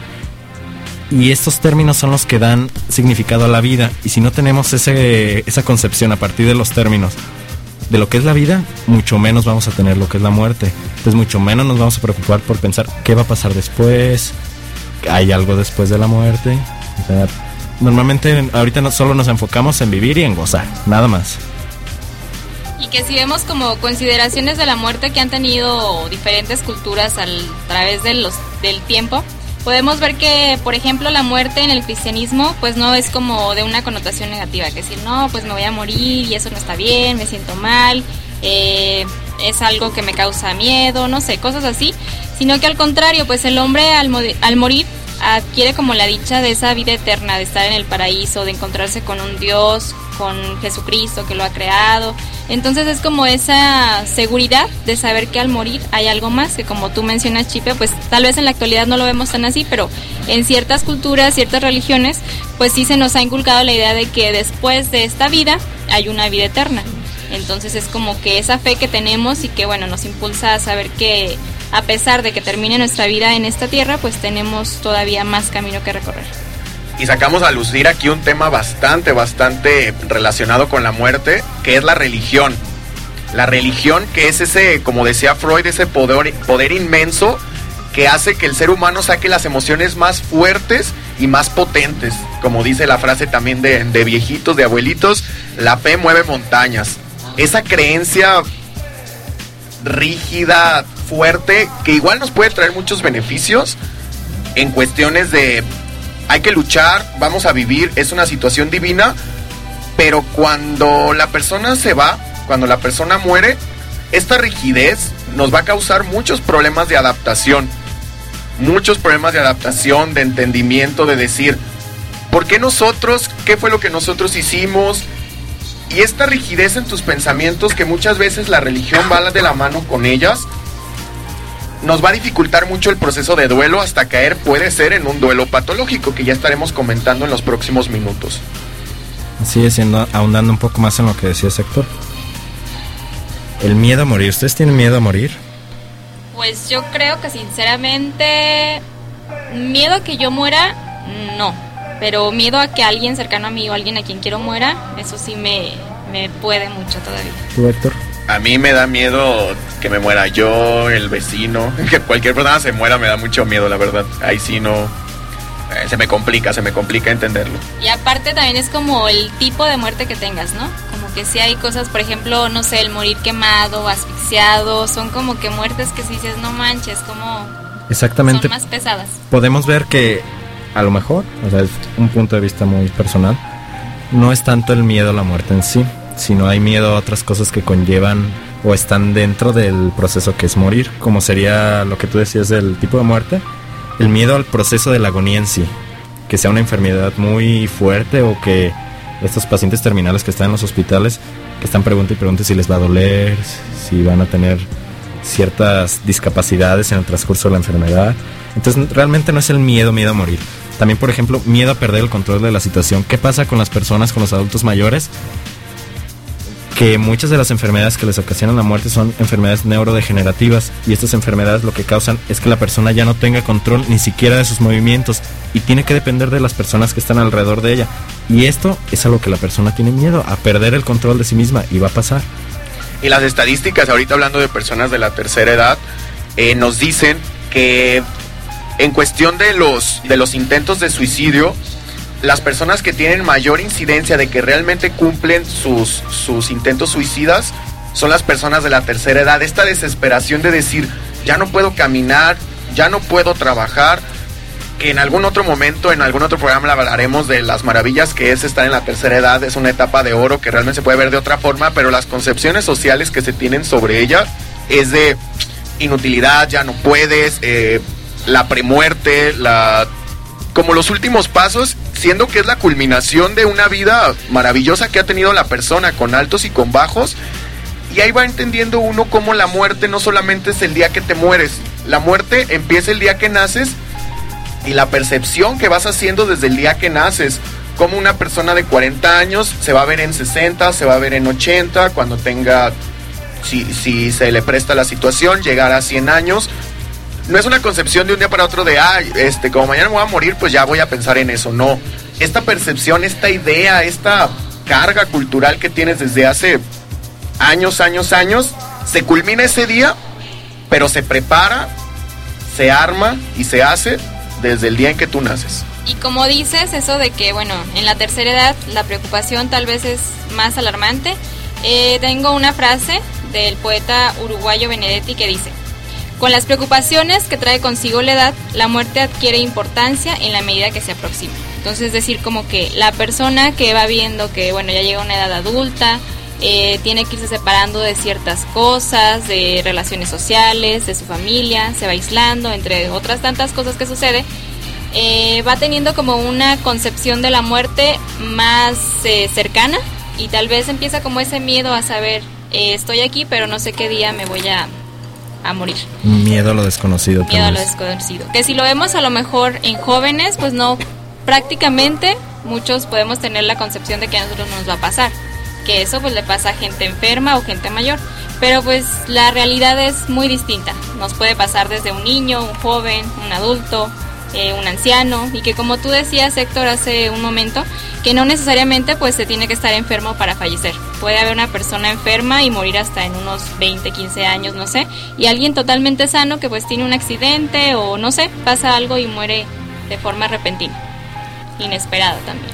y estos términos son los que dan significado a la vida. Y si no tenemos ese, esa concepción a partir de los términos de lo que es la vida, mucho menos vamos a tener lo que es la muerte. Entonces mucho menos nos vamos a preocupar por pensar qué va a pasar después, hay algo después de la muerte. O sea, normalmente ahorita no, solo nos enfocamos en vivir y en gozar, nada más. Y que si vemos como consideraciones de la muerte que han tenido diferentes culturas al, a través de los, del tiempo, podemos ver que, por ejemplo, la muerte en el cristianismo pues no es como de una connotación negativa, que decir, no, pues me voy a morir y eso no está bien, me siento mal, eh, es algo que me causa miedo, no sé, cosas así, sino que al contrario, pues el hombre al, mo- al morir adquiere como la dicha de esa vida eterna, de estar en el paraíso, de encontrarse con un Dios, con Jesucristo que lo ha creado. Entonces es como esa seguridad de saber que al morir hay algo más, que como tú mencionas, Chipe, pues tal vez en la actualidad no lo vemos tan así, pero en ciertas culturas, ciertas religiones, pues sí se nos ha inculcado la idea de que después de esta vida hay una vida eterna. Entonces es como que esa fe que tenemos y que bueno, nos impulsa a saber que a pesar de que termine nuestra vida en esta tierra, pues tenemos todavía más camino que recorrer. Y sacamos a lucir aquí un tema bastante, bastante relacionado con la muerte, que es la religión. La religión, que es ese, como decía Freud, ese poder, poder inmenso que hace que el ser humano saque las emociones más fuertes y más potentes. Como dice la frase también de, de viejitos, de abuelitos, la fe mueve montañas. Esa creencia rígida, fuerte, que igual nos puede traer muchos beneficios en cuestiones de hay que luchar, vamos a vivir, es una situación divina, pero cuando la persona se va, cuando la persona muere, esta rigidez nos va a causar muchos problemas de adaptación, muchos problemas de adaptación, de entendimiento, de decir, ¿por qué nosotros? ¿Qué fue lo que nosotros hicimos? Y esta rigidez en tus pensamientos, que muchas veces la religión va de la mano con ellas, nos va a dificultar mucho el proceso de duelo hasta caer, puede ser, en un duelo patológico, que ya estaremos comentando en los próximos minutos. Así es, siendo, ahondando un poco más en lo que decía Héctor. El miedo a morir, ¿ustedes tienen miedo a morir? Pues yo creo que sinceramente, miedo a que yo muera, no. Pero miedo a que alguien cercano a mí o alguien a quien quiero muera, eso sí me, me puede mucho todavía. ¿Tú, Héctor? A mí me da miedo que me muera yo, el vecino, que cualquier persona se muera, me da mucho miedo, la verdad. Ahí sí no, eh, se me complica, se me complica entenderlo. Y aparte también es como el tipo de muerte que tengas, ¿no? Como que sí hay cosas, por ejemplo, no sé, el morir quemado, asfixiado, son como que muertes que si dices, no manches, como exactamente, son más pesadas. Podemos ver que a lo mejor, o sea, es un punto de vista muy personal, no es tanto el miedo a la muerte en sí, sino hay miedo a otras cosas que conllevan o están dentro del proceso que es morir, como sería lo que tú decías del tipo de muerte, el miedo al proceso de la agonía en sí, que sea una enfermedad muy fuerte o que estos pacientes terminales que están en los hospitales, que están preguntando y preguntando si les va a doler, si van a tener ciertas discapacidades en el transcurso de la enfermedad. Entonces realmente no es el miedo, miedo a morir. También, por ejemplo, miedo a perder el control de la situación. ¿Qué pasa con las personas, con los adultos mayores que muchas de las enfermedades que les ocasionan la muerte son enfermedades neurodegenerativas, y estas enfermedades lo que causan es que la persona ya no tenga control ni siquiera de sus movimientos y tiene que depender de las personas que están alrededor de ella, y esto es a lo que la persona tiene miedo, a perder el control de sí misma, y va a pasar. Y las estadísticas, ahorita hablando de personas de la tercera edad, eh, nos dicen que en cuestión de los, de los intentos de suicidio, las personas que tienen mayor incidencia de que realmente cumplen sus, sus intentos suicidas son las personas de la tercera edad. Esta desesperación de decir, ya no puedo caminar, ya no puedo trabajar, que en algún otro momento, en algún otro programa hablaremos de las maravillas que es estar en la tercera edad. Es una etapa de oro que realmente se puede ver de otra forma, pero las concepciones sociales que se tienen sobre ella es de inutilidad, ya no puedes, eh, la premuerte, la... como los últimos pasos, siendo que es la culminación de una vida maravillosa que ha tenido la persona, con altos y con bajos, y ahí va entendiendo uno cómo la muerte no solamente es el día que te mueres, la muerte empieza el día que naces, y la percepción que vas haciendo desde el día que naces, como una persona de cuarenta años se va a ver en sesenta, se va a ver en ochenta, cuando tenga, si, si se le presta la situación, llegar a cien años. No es una concepción de un día para otro de, ah, este, como mañana me voy a morir, pues ya voy a pensar en eso. No, esta percepción, esta idea, esta carga cultural que tienes desde hace años, años, años, se culmina ese día, pero se prepara, se arma y se hace desde el día en que tú naces. Y como dices, eso de que, bueno, en la tercera edad la preocupación tal vez es más alarmante, eh, tengo una frase del poeta uruguayo Benedetti que dice: con las preocupaciones que trae consigo la edad, la muerte adquiere importancia en la medida que se aproxima. Entonces, es decir, como que la persona que va viendo que, bueno, ya llega a una edad adulta, eh, tiene que irse separando de ciertas cosas, de relaciones sociales, de su familia, se va aislando, entre otras tantas cosas que sucede, eh, va teniendo como una concepción de la muerte más eh, cercana, y tal vez empieza como ese miedo a saber, eh, estoy aquí, pero no sé qué día me voy a... a morir. Miedo a lo desconocido. Miedo a lo desconocido. Que si lo vemos a lo mejor en jóvenes, pues no, prácticamente muchos podemos tener la concepción de que a nosotros nos va a pasar. Que eso pues le pasa a gente enferma o gente mayor. Pero pues la realidad es muy distinta. Nos puede pasar desde un niño, un joven, un adulto, eh, un anciano. Y que como tú decías, Héctor, hace un momento, que no necesariamente pues se tiene que estar enfermo para fallecer. Puede haber una persona enferma y morir hasta en unos veinte, quince años, no sé, y alguien totalmente sano que pues tiene un accidente o no sé, pasa algo y muere de forma repentina, inesperada también.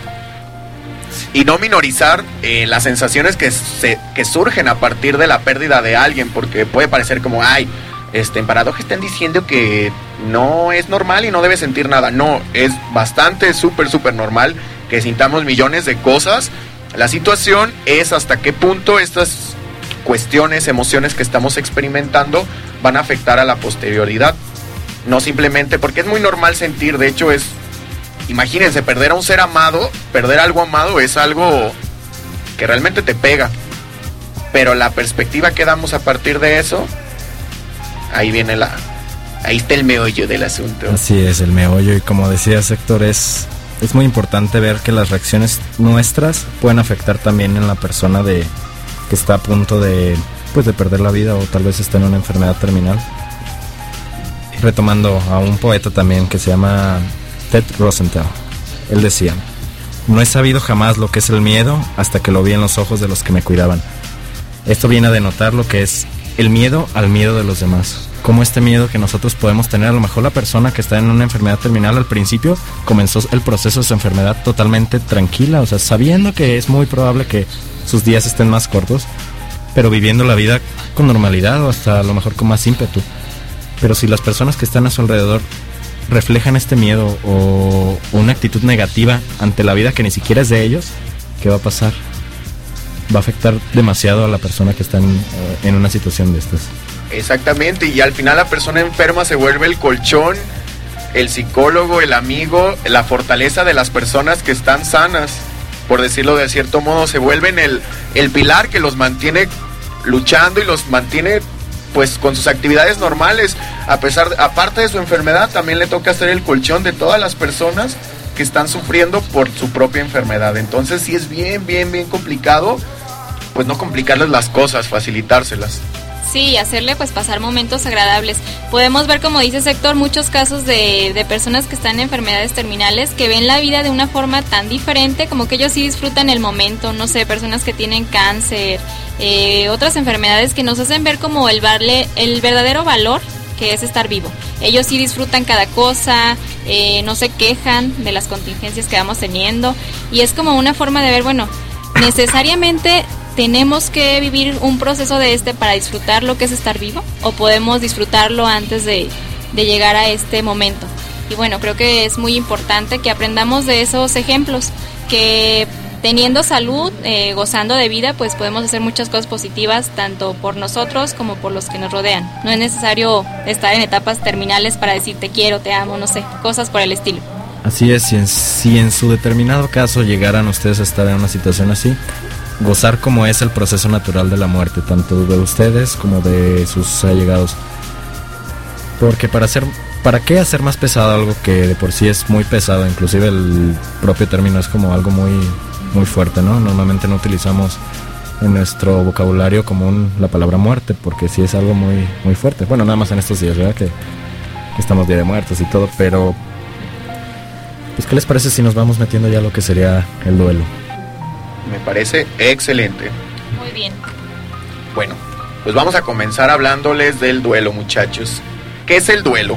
Y no minorizar eh, las sensaciones que, se, que surgen a partir de la pérdida de alguien, porque puede parecer como, ay, este, en Paradoja están diciendo que no es normal y no debe sentir nada. No, es bastante, súper, súper normal que sintamos millones de cosas. La situación es hasta qué punto estas cuestiones, emociones que estamos experimentando van a afectar a la posterioridad. No simplemente, porque es muy normal sentir, de hecho es, imagínense, perder a un ser amado, perder algo amado es algo que realmente te pega. Pero la perspectiva que damos a partir de eso, ahí viene la... ahí está el meollo del asunto. Así es, el meollo, y como decía Héctor, es... es muy importante ver que las reacciones nuestras pueden afectar también en la persona de que está a punto de, pues, de perder la vida, o tal vez está en una enfermedad terminal. Retomando a un poeta también que se llama Ted Rosenthal, él decía: no he sabido jamás lo que es el miedo hasta que lo vi en los ojos de los que me cuidaban. Esto viene a denotar lo que es el miedo al miedo de los demás. Como este miedo que nosotros podemos tener, a lo mejor la persona que está en una enfermedad terminal al principio comenzó el proceso de su enfermedad totalmente tranquila, o sea, sabiendo que es muy probable que sus días estén más cortos, pero viviendo la vida con normalidad o hasta a lo mejor con más ímpetu. Pero si las personas que están a su alrededor reflejan este miedo o una actitud negativa ante la vida que ni siquiera es de ellos, ¿qué va a pasar? Va a afectar demasiado a la persona que está en, en una situación de estas. Exactamente, y al final la persona enferma se vuelve el colchón, el psicólogo, el amigo, la fortaleza de las personas que están sanas, por decirlo de cierto modo, se vuelven el, el pilar que los mantiene luchando y los mantiene pues con sus actividades normales. A pesar de, aparte de su enfermedad, también le toca ser el colchón de todas las personas que están sufriendo por su propia enfermedad. Entonces sí es bien, bien, bien complicado. pues no complicarles las cosas, facilitárselas. Sí, hacerle pues pasar momentos agradables. Podemos ver, como dice Héctor, muchos casos de, de personas que están en enfermedades terminales que ven la vida de una forma tan diferente, como que ellos sí disfrutan el momento, no sé, personas que tienen cáncer, eh, otras enfermedades que nos hacen ver como el, varle, el verdadero valor que es estar vivo. Ellos sí disfrutan cada cosa, eh, no se quejan de las contingencias que vamos teniendo, y es como una forma de ver, bueno, necesariamente ¿tenemos que vivir un proceso de este para disfrutar lo que es estar vivo? ¿O podemos disfrutarlo antes de, de llegar a este momento? Y bueno, creo que es muy importante que aprendamos de esos ejemplos, que teniendo salud, eh, gozando de vida, pues podemos hacer muchas cosas positivas, tanto por nosotros como por los que nos rodean. No es necesario estar en etapas terminales para decir te quiero, te amo, no sé, cosas por el estilo. Así es, si en, si en su determinado caso llegaran ustedes a estar en una situación así, gozar como es el proceso natural de la muerte, tanto de ustedes como de sus allegados. Porque para hacer, ¿para qué hacer más pesado algo que de por sí es muy pesado? Inclusive el propio término es como algo muy, muy fuerte, ¿no? Normalmente no utilizamos en nuestro vocabulario común la palabra muerte, porque sí es algo muy, muy fuerte. Bueno, nada más en estos días, ¿verdad? Que, que estamos Día de Muertos y todo, pero pues ¿qué les parece si nos vamos metiendo ya a lo que sería el duelo? Me parece excelente. Muy bien. Bueno, pues vamos a comenzar hablándoles del duelo, muchachos. ¿Qué es el duelo?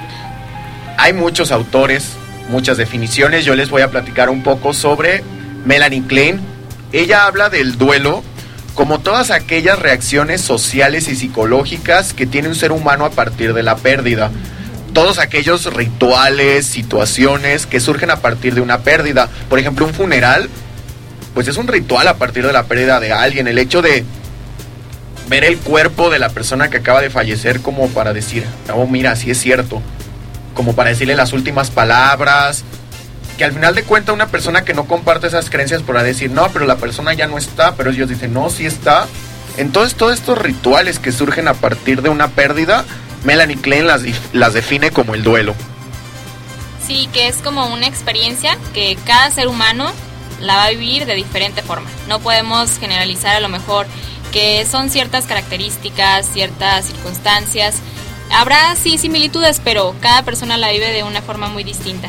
Hay muchos autores, muchas definiciones. Yo les voy a platicar un poco sobre Melanie Klein. Ella habla del duelo como todas aquellas reacciones sociales y psicológicas que tiene un ser humano a partir de la pérdida. Todos aquellos rituales, situaciones que surgen a partir de una pérdida. Por ejemplo, un funeral, pues es un ritual a partir de la pérdida de alguien. El hecho de ver el cuerpo de la persona que acaba de fallecer como para decir, oh, mira, sí es cierto. Como para decirle las últimas palabras. Que al final de cuentas una persona que no comparte esas creencias podrá decir, no, pero la persona ya no está. Pero ellos dicen, no, sí está. Entonces todos estos rituales que surgen a partir de una pérdida, Melanie Klein las, las define como el duelo. Sí, que es como una experiencia que cada ser humano la va a vivir de diferente forma. No podemos generalizar, a lo mejor que son ciertas características, ciertas circunstancias. Habrá sí similitudes, pero cada persona la vive de una forma muy distinta.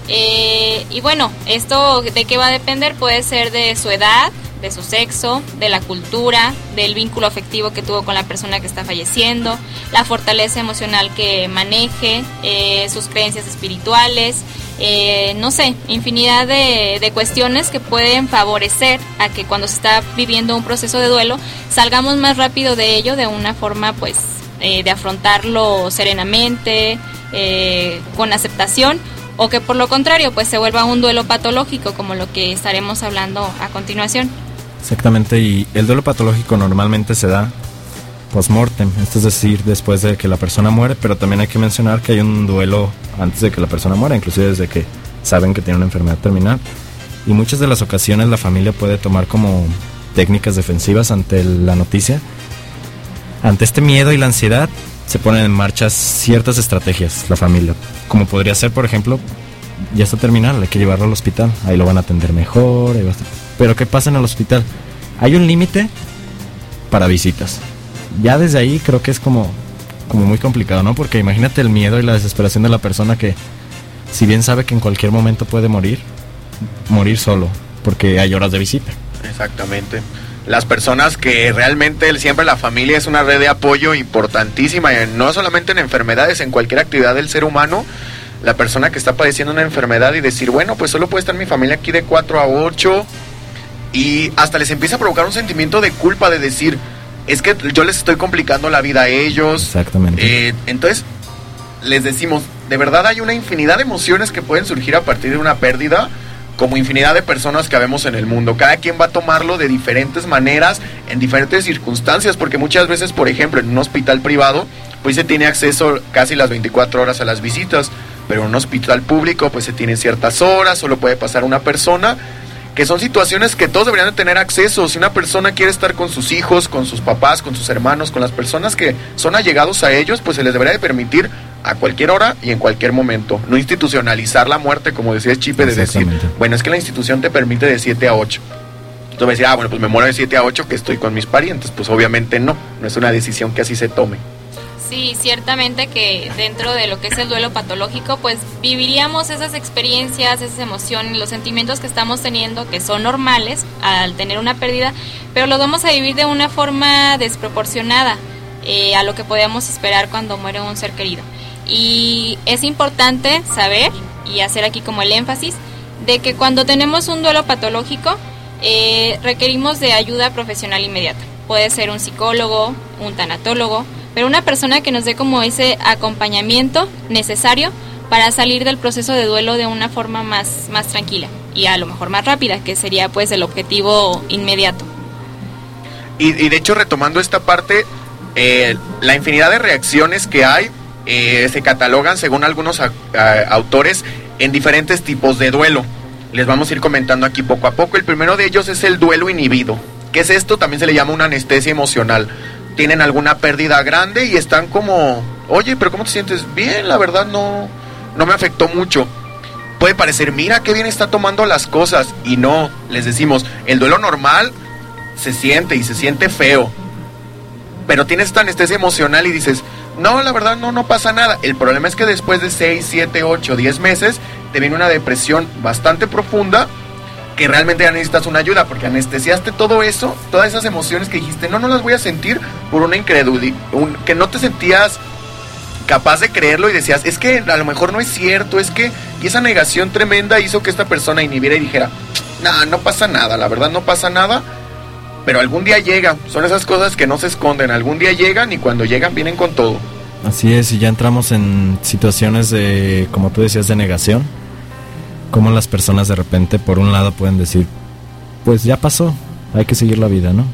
Eh, y bueno, esto de qué va a depender puede ser de su edad, de su sexo, de la cultura, del vínculo afectivo que tuvo con la persona que está falleciendo, la fortaleza emocional que maneje, eh, sus creencias espirituales. Eh, no sé, infinidad de, de cuestiones que pueden favorecer a que cuando se está viviendo un proceso de duelo salgamos más rápido de ello, de una forma pues eh, de afrontarlo serenamente, eh, con aceptación, o que por lo contrario pues se vuelva un duelo patológico, como lo que estaremos hablando a continuación. Exactamente, y el duelo patológico normalmente se da post-mortem, esto es decir, después de que la persona muere, pero también hay que mencionar que hay un duelo antes de que la persona muera, inclusive desde que saben que tiene una enfermedad terminal. Y muchas de las ocasiones la familia puede tomar como técnicas defensivas ante la noticia. Ante este miedo y la ansiedad se ponen en marcha ciertas estrategias, la familia, como podría ser, por ejemplo, ya está terminal, hay que llevarlo al hospital, ahí lo van a atender mejor, ahí va a estar. Pero ¿qué pasa en el hospital? Hay un límite para visitas. Ya desde ahí creo que es como, como muy complicado, ¿no? Porque imagínate el miedo y la desesperación de la persona que, si bien sabe que en cualquier momento puede morir, morir solo, porque hay horas de visita. Exactamente. Las personas que realmente siempre la familia es una red de apoyo importantísima, no solamente en enfermedades, en cualquier actividad del ser humano. La persona que está padeciendo una enfermedad y decir, bueno, pues solo puede estar mi familia aquí de cuatro a ocho, y hasta les empieza a provocar un sentimiento de culpa de decir, es que yo les estoy complicando la vida a ellos. Exactamente. Eh, entonces, les decimos, de verdad hay una infinidad de emociones que pueden surgir a partir de una pérdida, como infinidad de personas que vemos en el mundo. Cada quien va a tomarlo de diferentes maneras, en diferentes circunstancias, porque muchas veces, por ejemplo, en un hospital privado, pues se tiene acceso casi las veinticuatro horas a las visitas, pero en un hospital público, pues se tienen ciertas horas, solo puede pasar una persona, que son situaciones que todos deberían de tener acceso. Si una persona quiere estar con sus hijos, con sus papás, con sus hermanos, con las personas que son allegados a ellos, pues se les debería de permitir a cualquier hora y en cualquier momento. No institucionalizar la muerte, como decía Chipe, de decir, bueno, es que la institución te permite de siete a ocho. Tú me decías, ah, bueno, pues me muero de siete a ocho que estoy con mis parientes. Pues obviamente no, no es una decisión que así se tome. Sí, ciertamente que dentro de lo que es el duelo patológico, pues viviríamos esas experiencias, esas emociones, los sentimientos que estamos teniendo, que son normales al tener una pérdida, pero los vamos a vivir de una forma desproporcionada eh, a lo que podíamos esperar cuando muere un ser querido. Y es importante saber y hacer aquí como el énfasis de que cuando tenemos un duelo patológico, eh, requerimos de ayuda profesional inmediata. Puede ser un psicólogo, un tanatólogo, pero una persona que nos dé como ese acompañamiento necesario para salir del proceso de duelo de una forma más, más tranquila y a lo mejor más rápida, que sería pues el objetivo inmediato. Y, y de hecho, retomando esta parte, eh, la infinidad de reacciones que hay eh, se catalogan según algunos a, a, autores en diferentes tipos de duelo. Les vamos a ir comentando aquí poco a poco. El primero de ellos es el duelo inhibido. ¿Qué es esto? También se le llama una anestesia emocional. Tienen alguna pérdida grande y están como, oye, pero ¿cómo te sientes? Bien, la verdad no, no me afectó mucho. Puede parecer, mira qué bien está tomando las cosas. Y no, les decimos, el duelo normal se siente y se siente feo. Pero tienes esta anestesia emocional y dices, no, la verdad no, no pasa nada. El problema es que después de seis, siete, ocho, diez meses te viene una depresión bastante profunda que realmente ya necesitas una ayuda porque anestesiaste todo eso, todas esas emociones que dijiste, no, no las voy a sentir por una incredulidad, un, que no te sentías capaz de creerlo y decías, es que a lo mejor no es cierto, es que, y esa negación tremenda hizo que esta persona inhibiera y dijera, no, no pasa nada, la verdad no pasa nada, pero algún día llega, son esas cosas que no se esconden, algún día llegan y cuando llegan vienen con todo. Así es, y ya entramos en situaciones de, como tú decías, de negación. Cómo las personas de repente, por un lado, pueden decir, pues ya pasó, hay que seguir la vida, ¿no?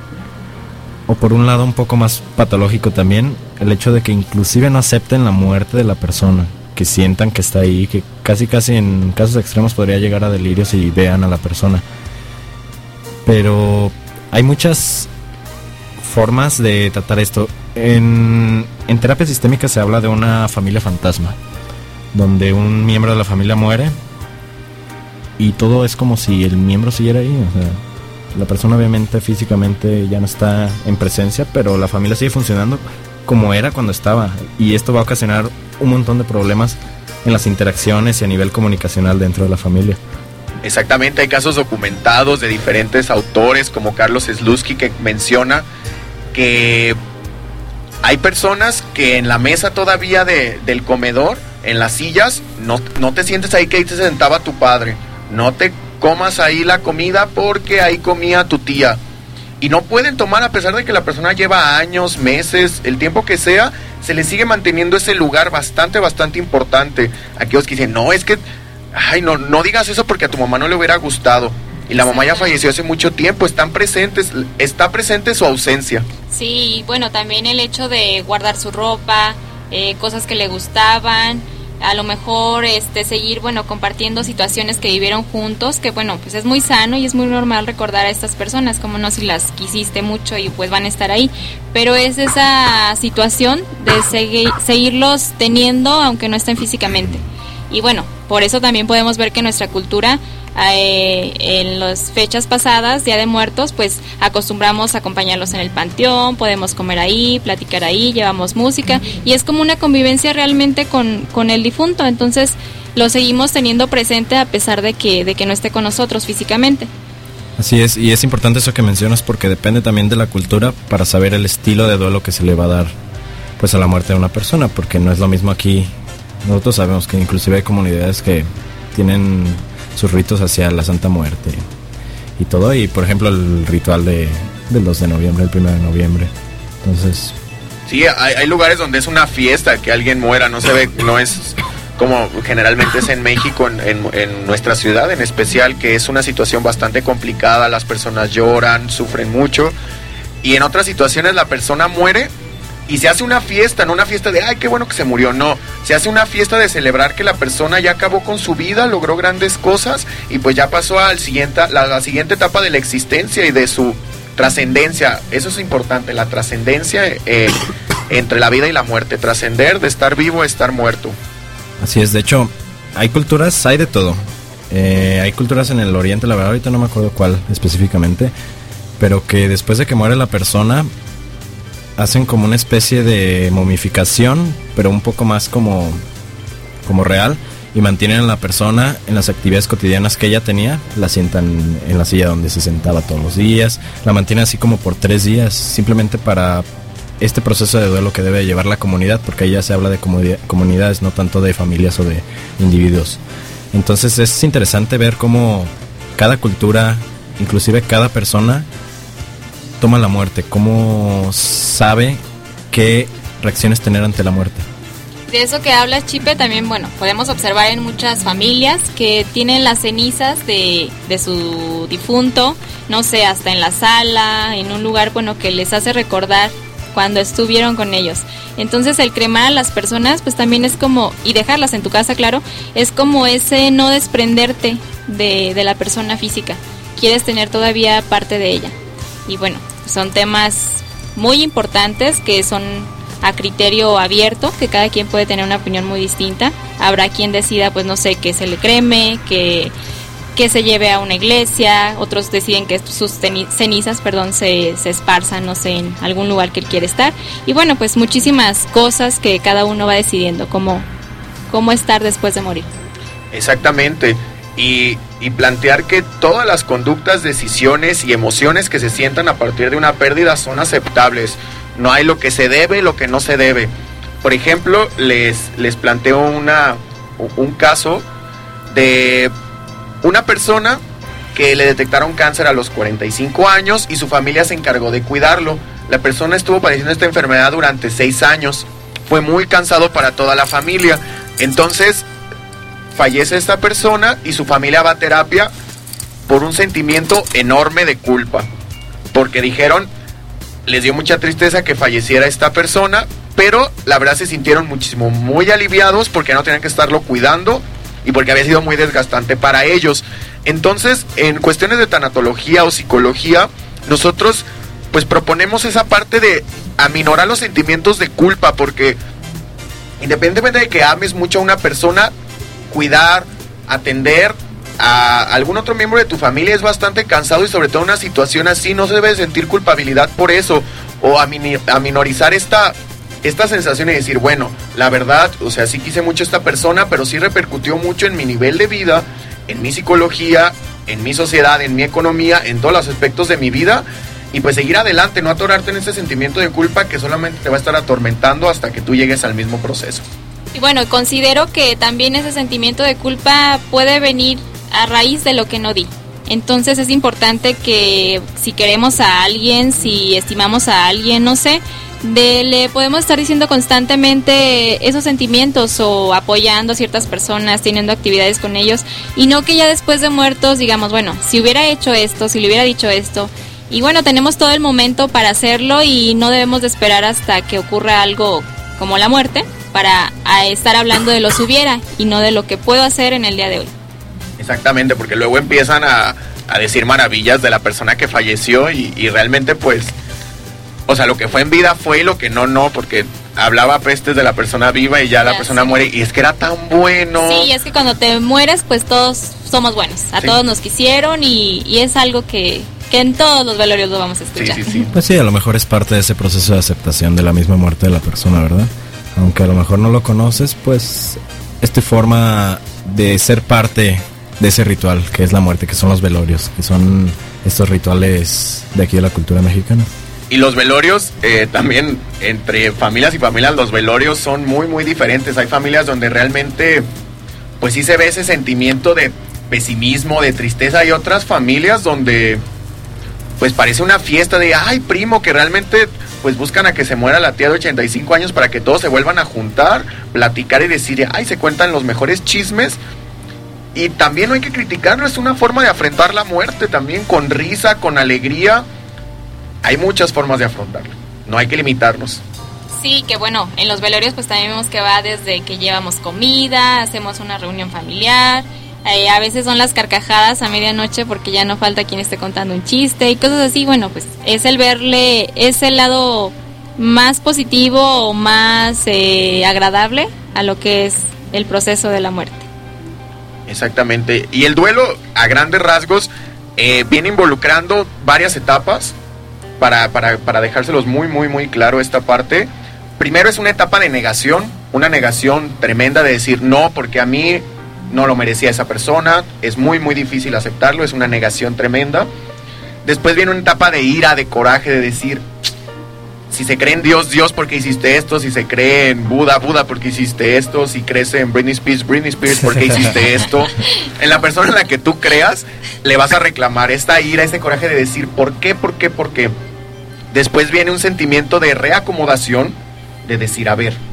O por un lado, un poco más patológico también, el hecho de que inclusive no acepten la muerte de la persona, que sientan que está ahí, que casi casi en casos extremos podría llegar a delirios y vean a la persona. Pero hay muchas formas de tratar esto. En, en terapia sistémica se habla de una familia fantasma, donde un miembro de la familia muere y todo es como si el miembro siguiera ahí, o sea, la persona obviamente físicamente ya no está en presencia, pero la familia sigue funcionando como era cuando estaba, y esto va a ocasionar un montón de problemas en las interacciones y a nivel comunicacional dentro de la familia. Exactamente, hay casos documentados de diferentes autores como Carlos Slutsky que menciona que hay personas que en la mesa todavía de, del comedor, en las sillas, no, no te sientes ahí que ahí te sentaba tu padre, no te comas ahí la comida porque ahí comía tu tía. Y no pueden tomar, a pesar de que la persona lleva años, meses, el tiempo que sea, se le sigue manteniendo ese lugar bastante, bastante importante. Aquellos que dicen, no, es que, ay, no, no digas eso porque a tu mamá no le hubiera gustado. Y la mamá ya falleció hace mucho tiempo, están presentes, está presente su ausencia. Sí, bueno, también el hecho de guardar su ropa, eh, cosas que le gustaban, a lo mejor este seguir, bueno, compartiendo situaciones que vivieron juntos, que bueno, pues es muy sano y es muy normal recordar a estas personas, como no, si las quisiste mucho y pues van a estar ahí, pero es esa situación de seguir, seguirlos teniendo aunque no estén físicamente. Y bueno, por eso también podemos ver que nuestra cultura, eh, en las fechas pasadas, Día de Muertos, pues acostumbramos a acompañarlos en el panteón, podemos comer ahí, platicar ahí, llevamos música, y es como una convivencia realmente con, con el difunto, entonces lo seguimos teniendo presente a pesar de que, de que no esté con nosotros físicamente. Así es, y es importante eso que mencionas porque depende también de la cultura para saber el estilo de duelo que se le va a dar pues a la muerte de una persona, porque no es lo mismo aquí. Nosotros sabemos que inclusive hay comunidades que tienen sus ritos hacia la Santa Muerte y todo, y por ejemplo el ritual de, del dos de noviembre, el primero de noviembre. Entonces... Sí, hay, hay lugares donde es una fiesta que alguien muera, no se ve, no es como generalmente es en México, en, en, en nuestra ciudad en especial, que es una situación bastante complicada, las personas lloran, sufren mucho, y en otras situaciones la persona muere y se hace una fiesta, no una fiesta de ay, qué bueno que se murió, no, se hace una fiesta de celebrar que la persona ya acabó con su vida, logró grandes cosas y pues ya pasó al siguiente, la, la siguiente etapa de la existencia y de su trascendencia. Eso es importante, la trascendencia eh, entre la vida y la muerte, trascender de estar vivo a estar muerto. Así es, de hecho, hay culturas, hay de todo. Eh, hay culturas en el oriente, la verdad ahorita no me acuerdo cuál específicamente, pero que después de que muere la persona hacen como una especie de momificación, pero un poco más como, como real, y mantienen a la persona en las actividades cotidianas que ella tenía. La sientan en la silla donde se sentaba todos los días, la mantienen así como por tres días, simplemente para este proceso de duelo que debe llevar la comunidad, porque ahí ya se habla de comuni- comunidades, no tanto de familias o de individuos. Entonces es interesante ver cómo cada cultura, inclusive cada persona, toma la muerte, cómo sabe qué reacciones tener ante la muerte. De eso que hablas, Chipe, también, bueno, podemos observar en muchas familias que tienen las cenizas de, de su difunto, no sé, hasta en la sala, en un lugar, bueno, que les hace recordar cuando estuvieron con ellos. Entonces el cremar a las personas pues también es como, y dejarlas en tu casa, claro, es como ese no desprenderte de, de la persona física, quieres tener todavía parte de ella. Y bueno, son temas muy importantes que son a criterio abierto, que cada quien puede tener una opinión muy distinta. Habrá quien decida, pues no sé, que se le creme, que que se lleve a una iglesia, otros deciden que sus cenizas, perdón, se, se esparzan, no sé, en algún lugar que él quiere estar. Y bueno, pues muchísimas cosas que cada uno va decidiendo cómo, cómo estar después de morir. Exactamente. Y, y plantear que todas las conductas, decisiones y emociones que se sientan a partir de una pérdida son aceptables. No hay lo que se debe, lo que no se debe. Por ejemplo, les, les planteo una, un caso de una persona que le detectaron cáncer a los cuarenta y cinco años y su familia se encargó de cuidarlo. La persona estuvo padeciendo esta enfermedad durante seis años. Fue muy cansado para toda la familia. Entonces, fallece esta persona y su familia va a terapia por un sentimiento enorme de culpa. Porque dijeron, les dio mucha tristeza que falleciera esta persona, pero la verdad se sintieron muchísimo, muy aliviados porque no tenían que estarlo cuidando y porque había sido muy desgastante para ellos. Entonces, en cuestiones de tanatología o psicología, nosotros pues proponemos esa parte de aminorar los sentimientos de culpa, porque independientemente de que ames mucho a una persona, cuidar, atender a algún otro miembro de tu familia es bastante cansado, y sobre todo en una situación así no se debe sentir culpabilidad por eso, o aminorizar esta... esta sensación de decir, bueno, la verdad, o sea, sí quise mucho a esta persona, pero sí repercutió mucho en mi nivel de vida, en mi psicología, en mi sociedad, en mi economía, en todos los aspectos de mi vida, y pues seguir adelante, no atorarte en ese sentimiento de culpa que solamente te va a estar atormentando hasta que tú llegues al mismo proceso. Y bueno, considero que también ese sentimiento de culpa puede venir a raíz de lo que no di. Entonces es importante que si queremos a alguien, si estimamos a alguien, no sé, de, le podemos estar diciendo constantemente esos sentimientos o apoyando a ciertas personas, teniendo actividades con ellos, y no que ya después de muertos digamos, bueno, si hubiera hecho esto, si le hubiera dicho esto, y bueno, tenemos todo el momento para hacerlo y no debemos de esperar hasta que ocurra algo como la muerte para a estar hablando de los hubiera y no de lo que puedo hacer en el día de hoy. Exactamente, porque luego empiezan a, a decir maravillas de la persona que falleció y, y realmente pues, o sea, lo que fue en vida fue y lo que no, no, porque hablaba pestes de la persona viva y ya, ya la persona sí. muere, y es que era tan bueno. Sí, es que cuando te mueres, pues todos somos buenos, a sí. todos nos quisieron y, y es algo que, que en todos los velorios lo vamos a escuchar. Sí, sí, sí. Pues sí, a lo mejor es parte de ese proceso de aceptación de la misma muerte de la persona, ¿verdad? Aunque a lo mejor no lo conoces, pues es tu forma de ser parte de ese ritual que es la muerte, que son los velorios, que son estos rituales de aquí de la cultura mexicana. Y los velorios, eh, también entre familias y familias, los velorios son muy, muy diferentes. Hay familias donde realmente, pues sí se ve ese sentimiento de pesimismo, de tristeza. Hay otras familias donde, pues parece una fiesta de, ay, primo, que realmente, pues buscan a que se muera la tía de ochenta y cinco años para que todos se vuelvan a juntar, platicar y decir, ay, se cuentan los mejores chismes. Y también no hay que criticarlo, es una forma de afrontar la muerte también, con risa, con alegría. Hay muchas formas de afrontarlo, no hay que limitarnos. Sí, que bueno, en los velorios pues también vemos que va desde que llevamos comida, hacemos una reunión familiar, eh, a veces son las carcajadas a medianoche porque ya no falta quien esté contando un chiste y cosas así. Bueno, pues es el verle, es el lado más positivo o más eh, agradable a lo que es el proceso de la muerte. Exactamente. Y el duelo, a grandes rasgos, eh, viene involucrando varias etapas para, para, para dejárselos muy, muy, muy claro esta parte. Primero es una etapa de negación, una negación tremenda de decir no, porque a mí no lo merecía esa persona. Es muy, muy difícil aceptarlo, es una negación tremenda. Después viene una etapa de ira, de coraje, de decir, si se cree en Dios, Dios, ¿por qué hiciste esto? Si se cree en Buda, Buda, ¿por qué hiciste esto? Si crees en Britney Spears, Britney Spears, ¿por qué hiciste esto? En la persona en la que tú creas, le vas a reclamar esta ira, este coraje de decir, ¿por qué, por qué, por qué? Después viene un sentimiento de reacomodación, de decir, a ver,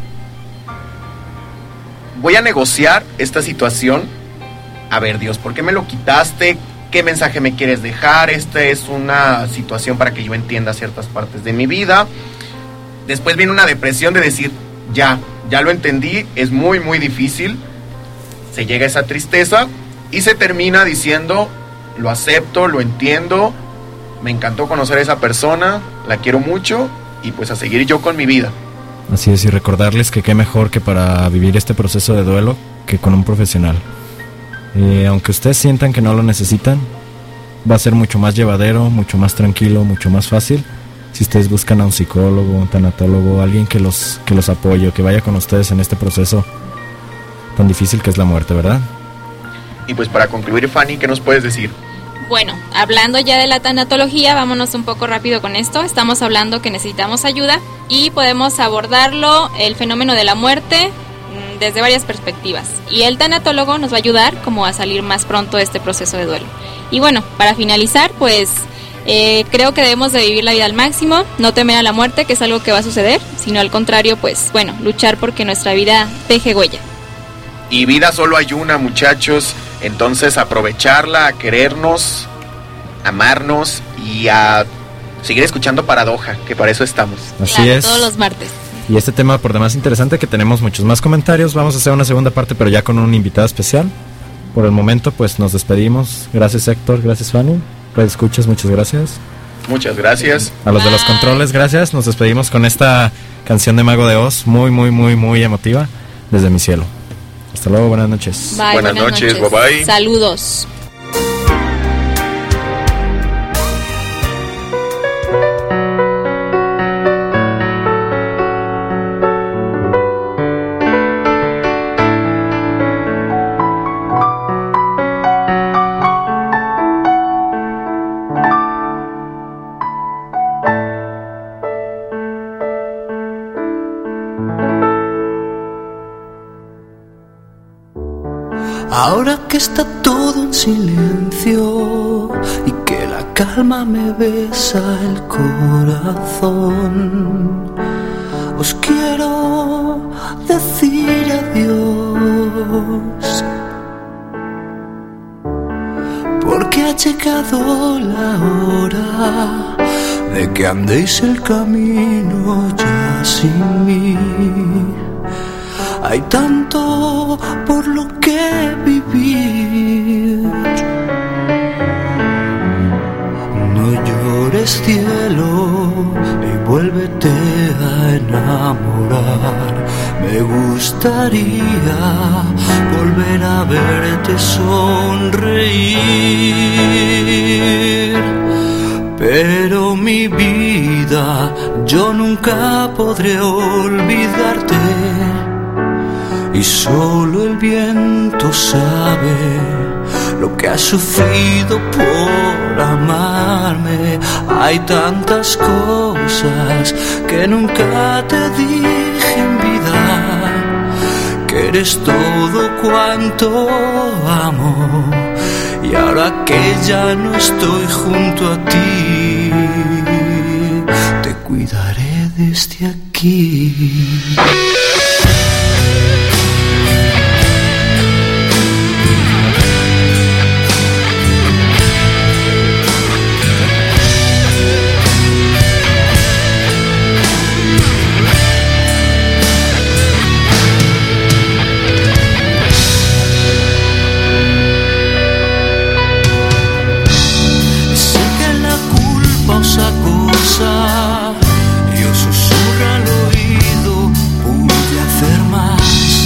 voy a negociar esta situación. A ver, Dios, ¿por qué me lo quitaste? ¿Qué mensaje me quieres dejar? Esta es una situación para que yo entienda ciertas partes de mi vida. Después viene una depresión de decir, ya, ya lo entendí, es muy, muy difícil. Se llega a esa tristeza y se termina diciendo, lo acepto, lo entiendo, me encantó conocer a esa persona, la quiero mucho y pues a seguir yo con mi vida. Así es, y recordarles que qué mejor que para vivir este proceso de duelo que con un profesional. Eh, aunque ustedes sientan que no lo necesitan, va a ser mucho más llevadero, mucho más tranquilo, mucho más fácil si ustedes buscan a un psicólogo, un tanatólogo, alguien que los, que los apoye, que vaya con ustedes en este proceso tan difícil que es la muerte, ¿verdad? Y pues para concluir, Fanny, ¿qué nos puedes decir? Bueno, hablando ya de la tanatología, vámonos un poco rápido con esto. Estamos hablando que necesitamos ayuda y podemos abordarlo, el fenómeno de la muerte, desde varias perspectivas. Y el tanatólogo nos va a ayudar como a salir más pronto de este proceso de duelo. Y bueno, para finalizar, pues eh, creo que debemos de vivir la vida al máximo, no temer a la muerte, que es algo que va a suceder, sino al contrario, pues bueno, luchar porque nuestra vida deje huella. Y vida solo hay una, muchachos, entonces aprovecharla, a querernos, amarnos y a seguir escuchando Paradoja, que para eso estamos. Así claro, es. Todos los martes. Y este tema por demás interesante, que tenemos muchos más comentarios. Vamos a hacer una segunda parte, pero ya con un invitado especial. Por el momento, pues nos despedimos. Gracias, Héctor. Gracias, Fanny. Red Escuchas, muchas gracias. Muchas gracias. A los de los controles, gracias. Nos despedimos con esta canción de Mago de Oz, muy, muy, muy, muy emotiva, Desde mi cielo. Hasta luego, buenas noches. Bye, buenas, buenas noches, noches, bye bye. Saludos. Ahora que está todo en silencio y que la calma me besa el corazón, os quiero decir adiós, porque ha llegado la hora de que andéis el camino ya sin mí. Hay tanto por lo que vivir. No llores, cielo, y vuélvete a enamorar. Me gustaría volver a verte sonreír, pero mi vida, yo nunca podré olvidarte. Y solo el viento sabe lo que has sufrido por amarme. Hay tantas cosas que nunca te dije en vida, que eres todo cuanto amo. Y ahora que ya no estoy junto a ti, te cuidaré desde aquí. Y os susurra al oído, pude hacer más.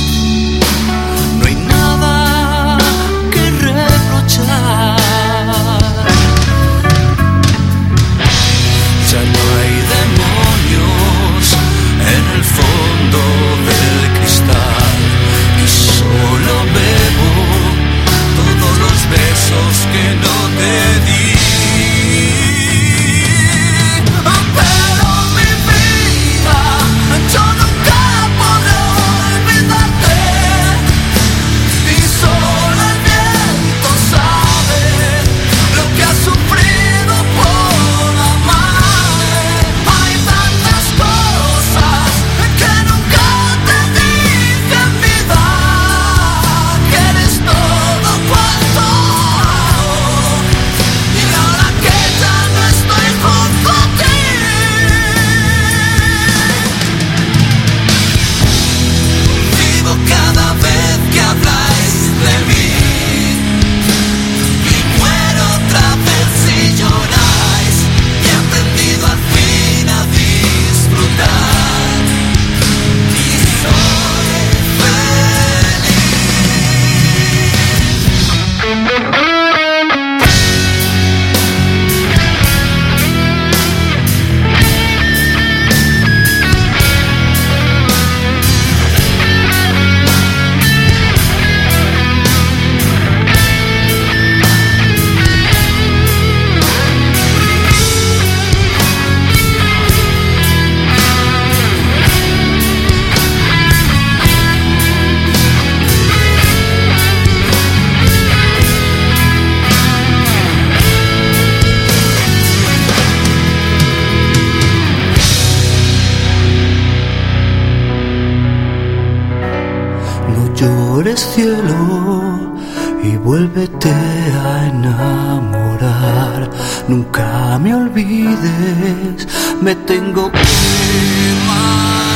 No llores, cielo, y vuélvete a enamorar. Nunca me olvides, me tengo que marchar.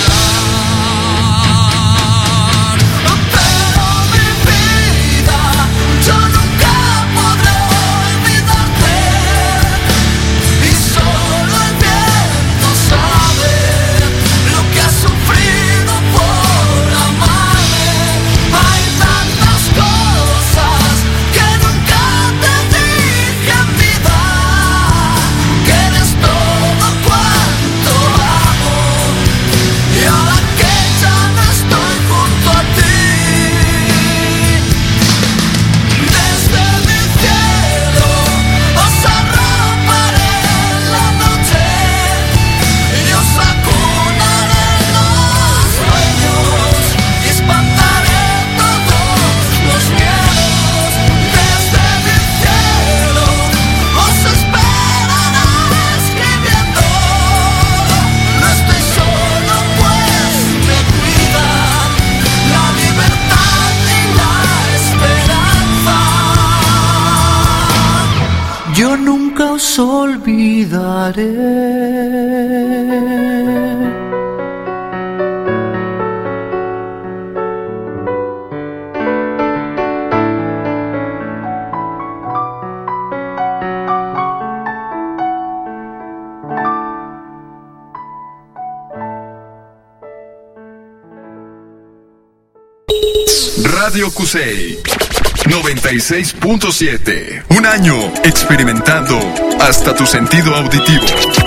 Pero mi vida, yo nunca podré olvidarte. Y solo el viento sabe lo que has sufrido por amarme. Hay tantas cosas que nunca te dije en vida, que eres todo cuanto amo. Y ahora que ya no estoy junto a ti, desde mi cielo os arroparé en la noche y os acunaré en los sueños y espantaré todos los miedos. Desde mi cielo os esperaré escribiendo. No estoy solo, pues me cuidan la libertad y la esperanza. Yo nunca os olvidaré. Radio Cusey noventa y seis punto siete. Un año experimentando hasta tu sentido auditivo.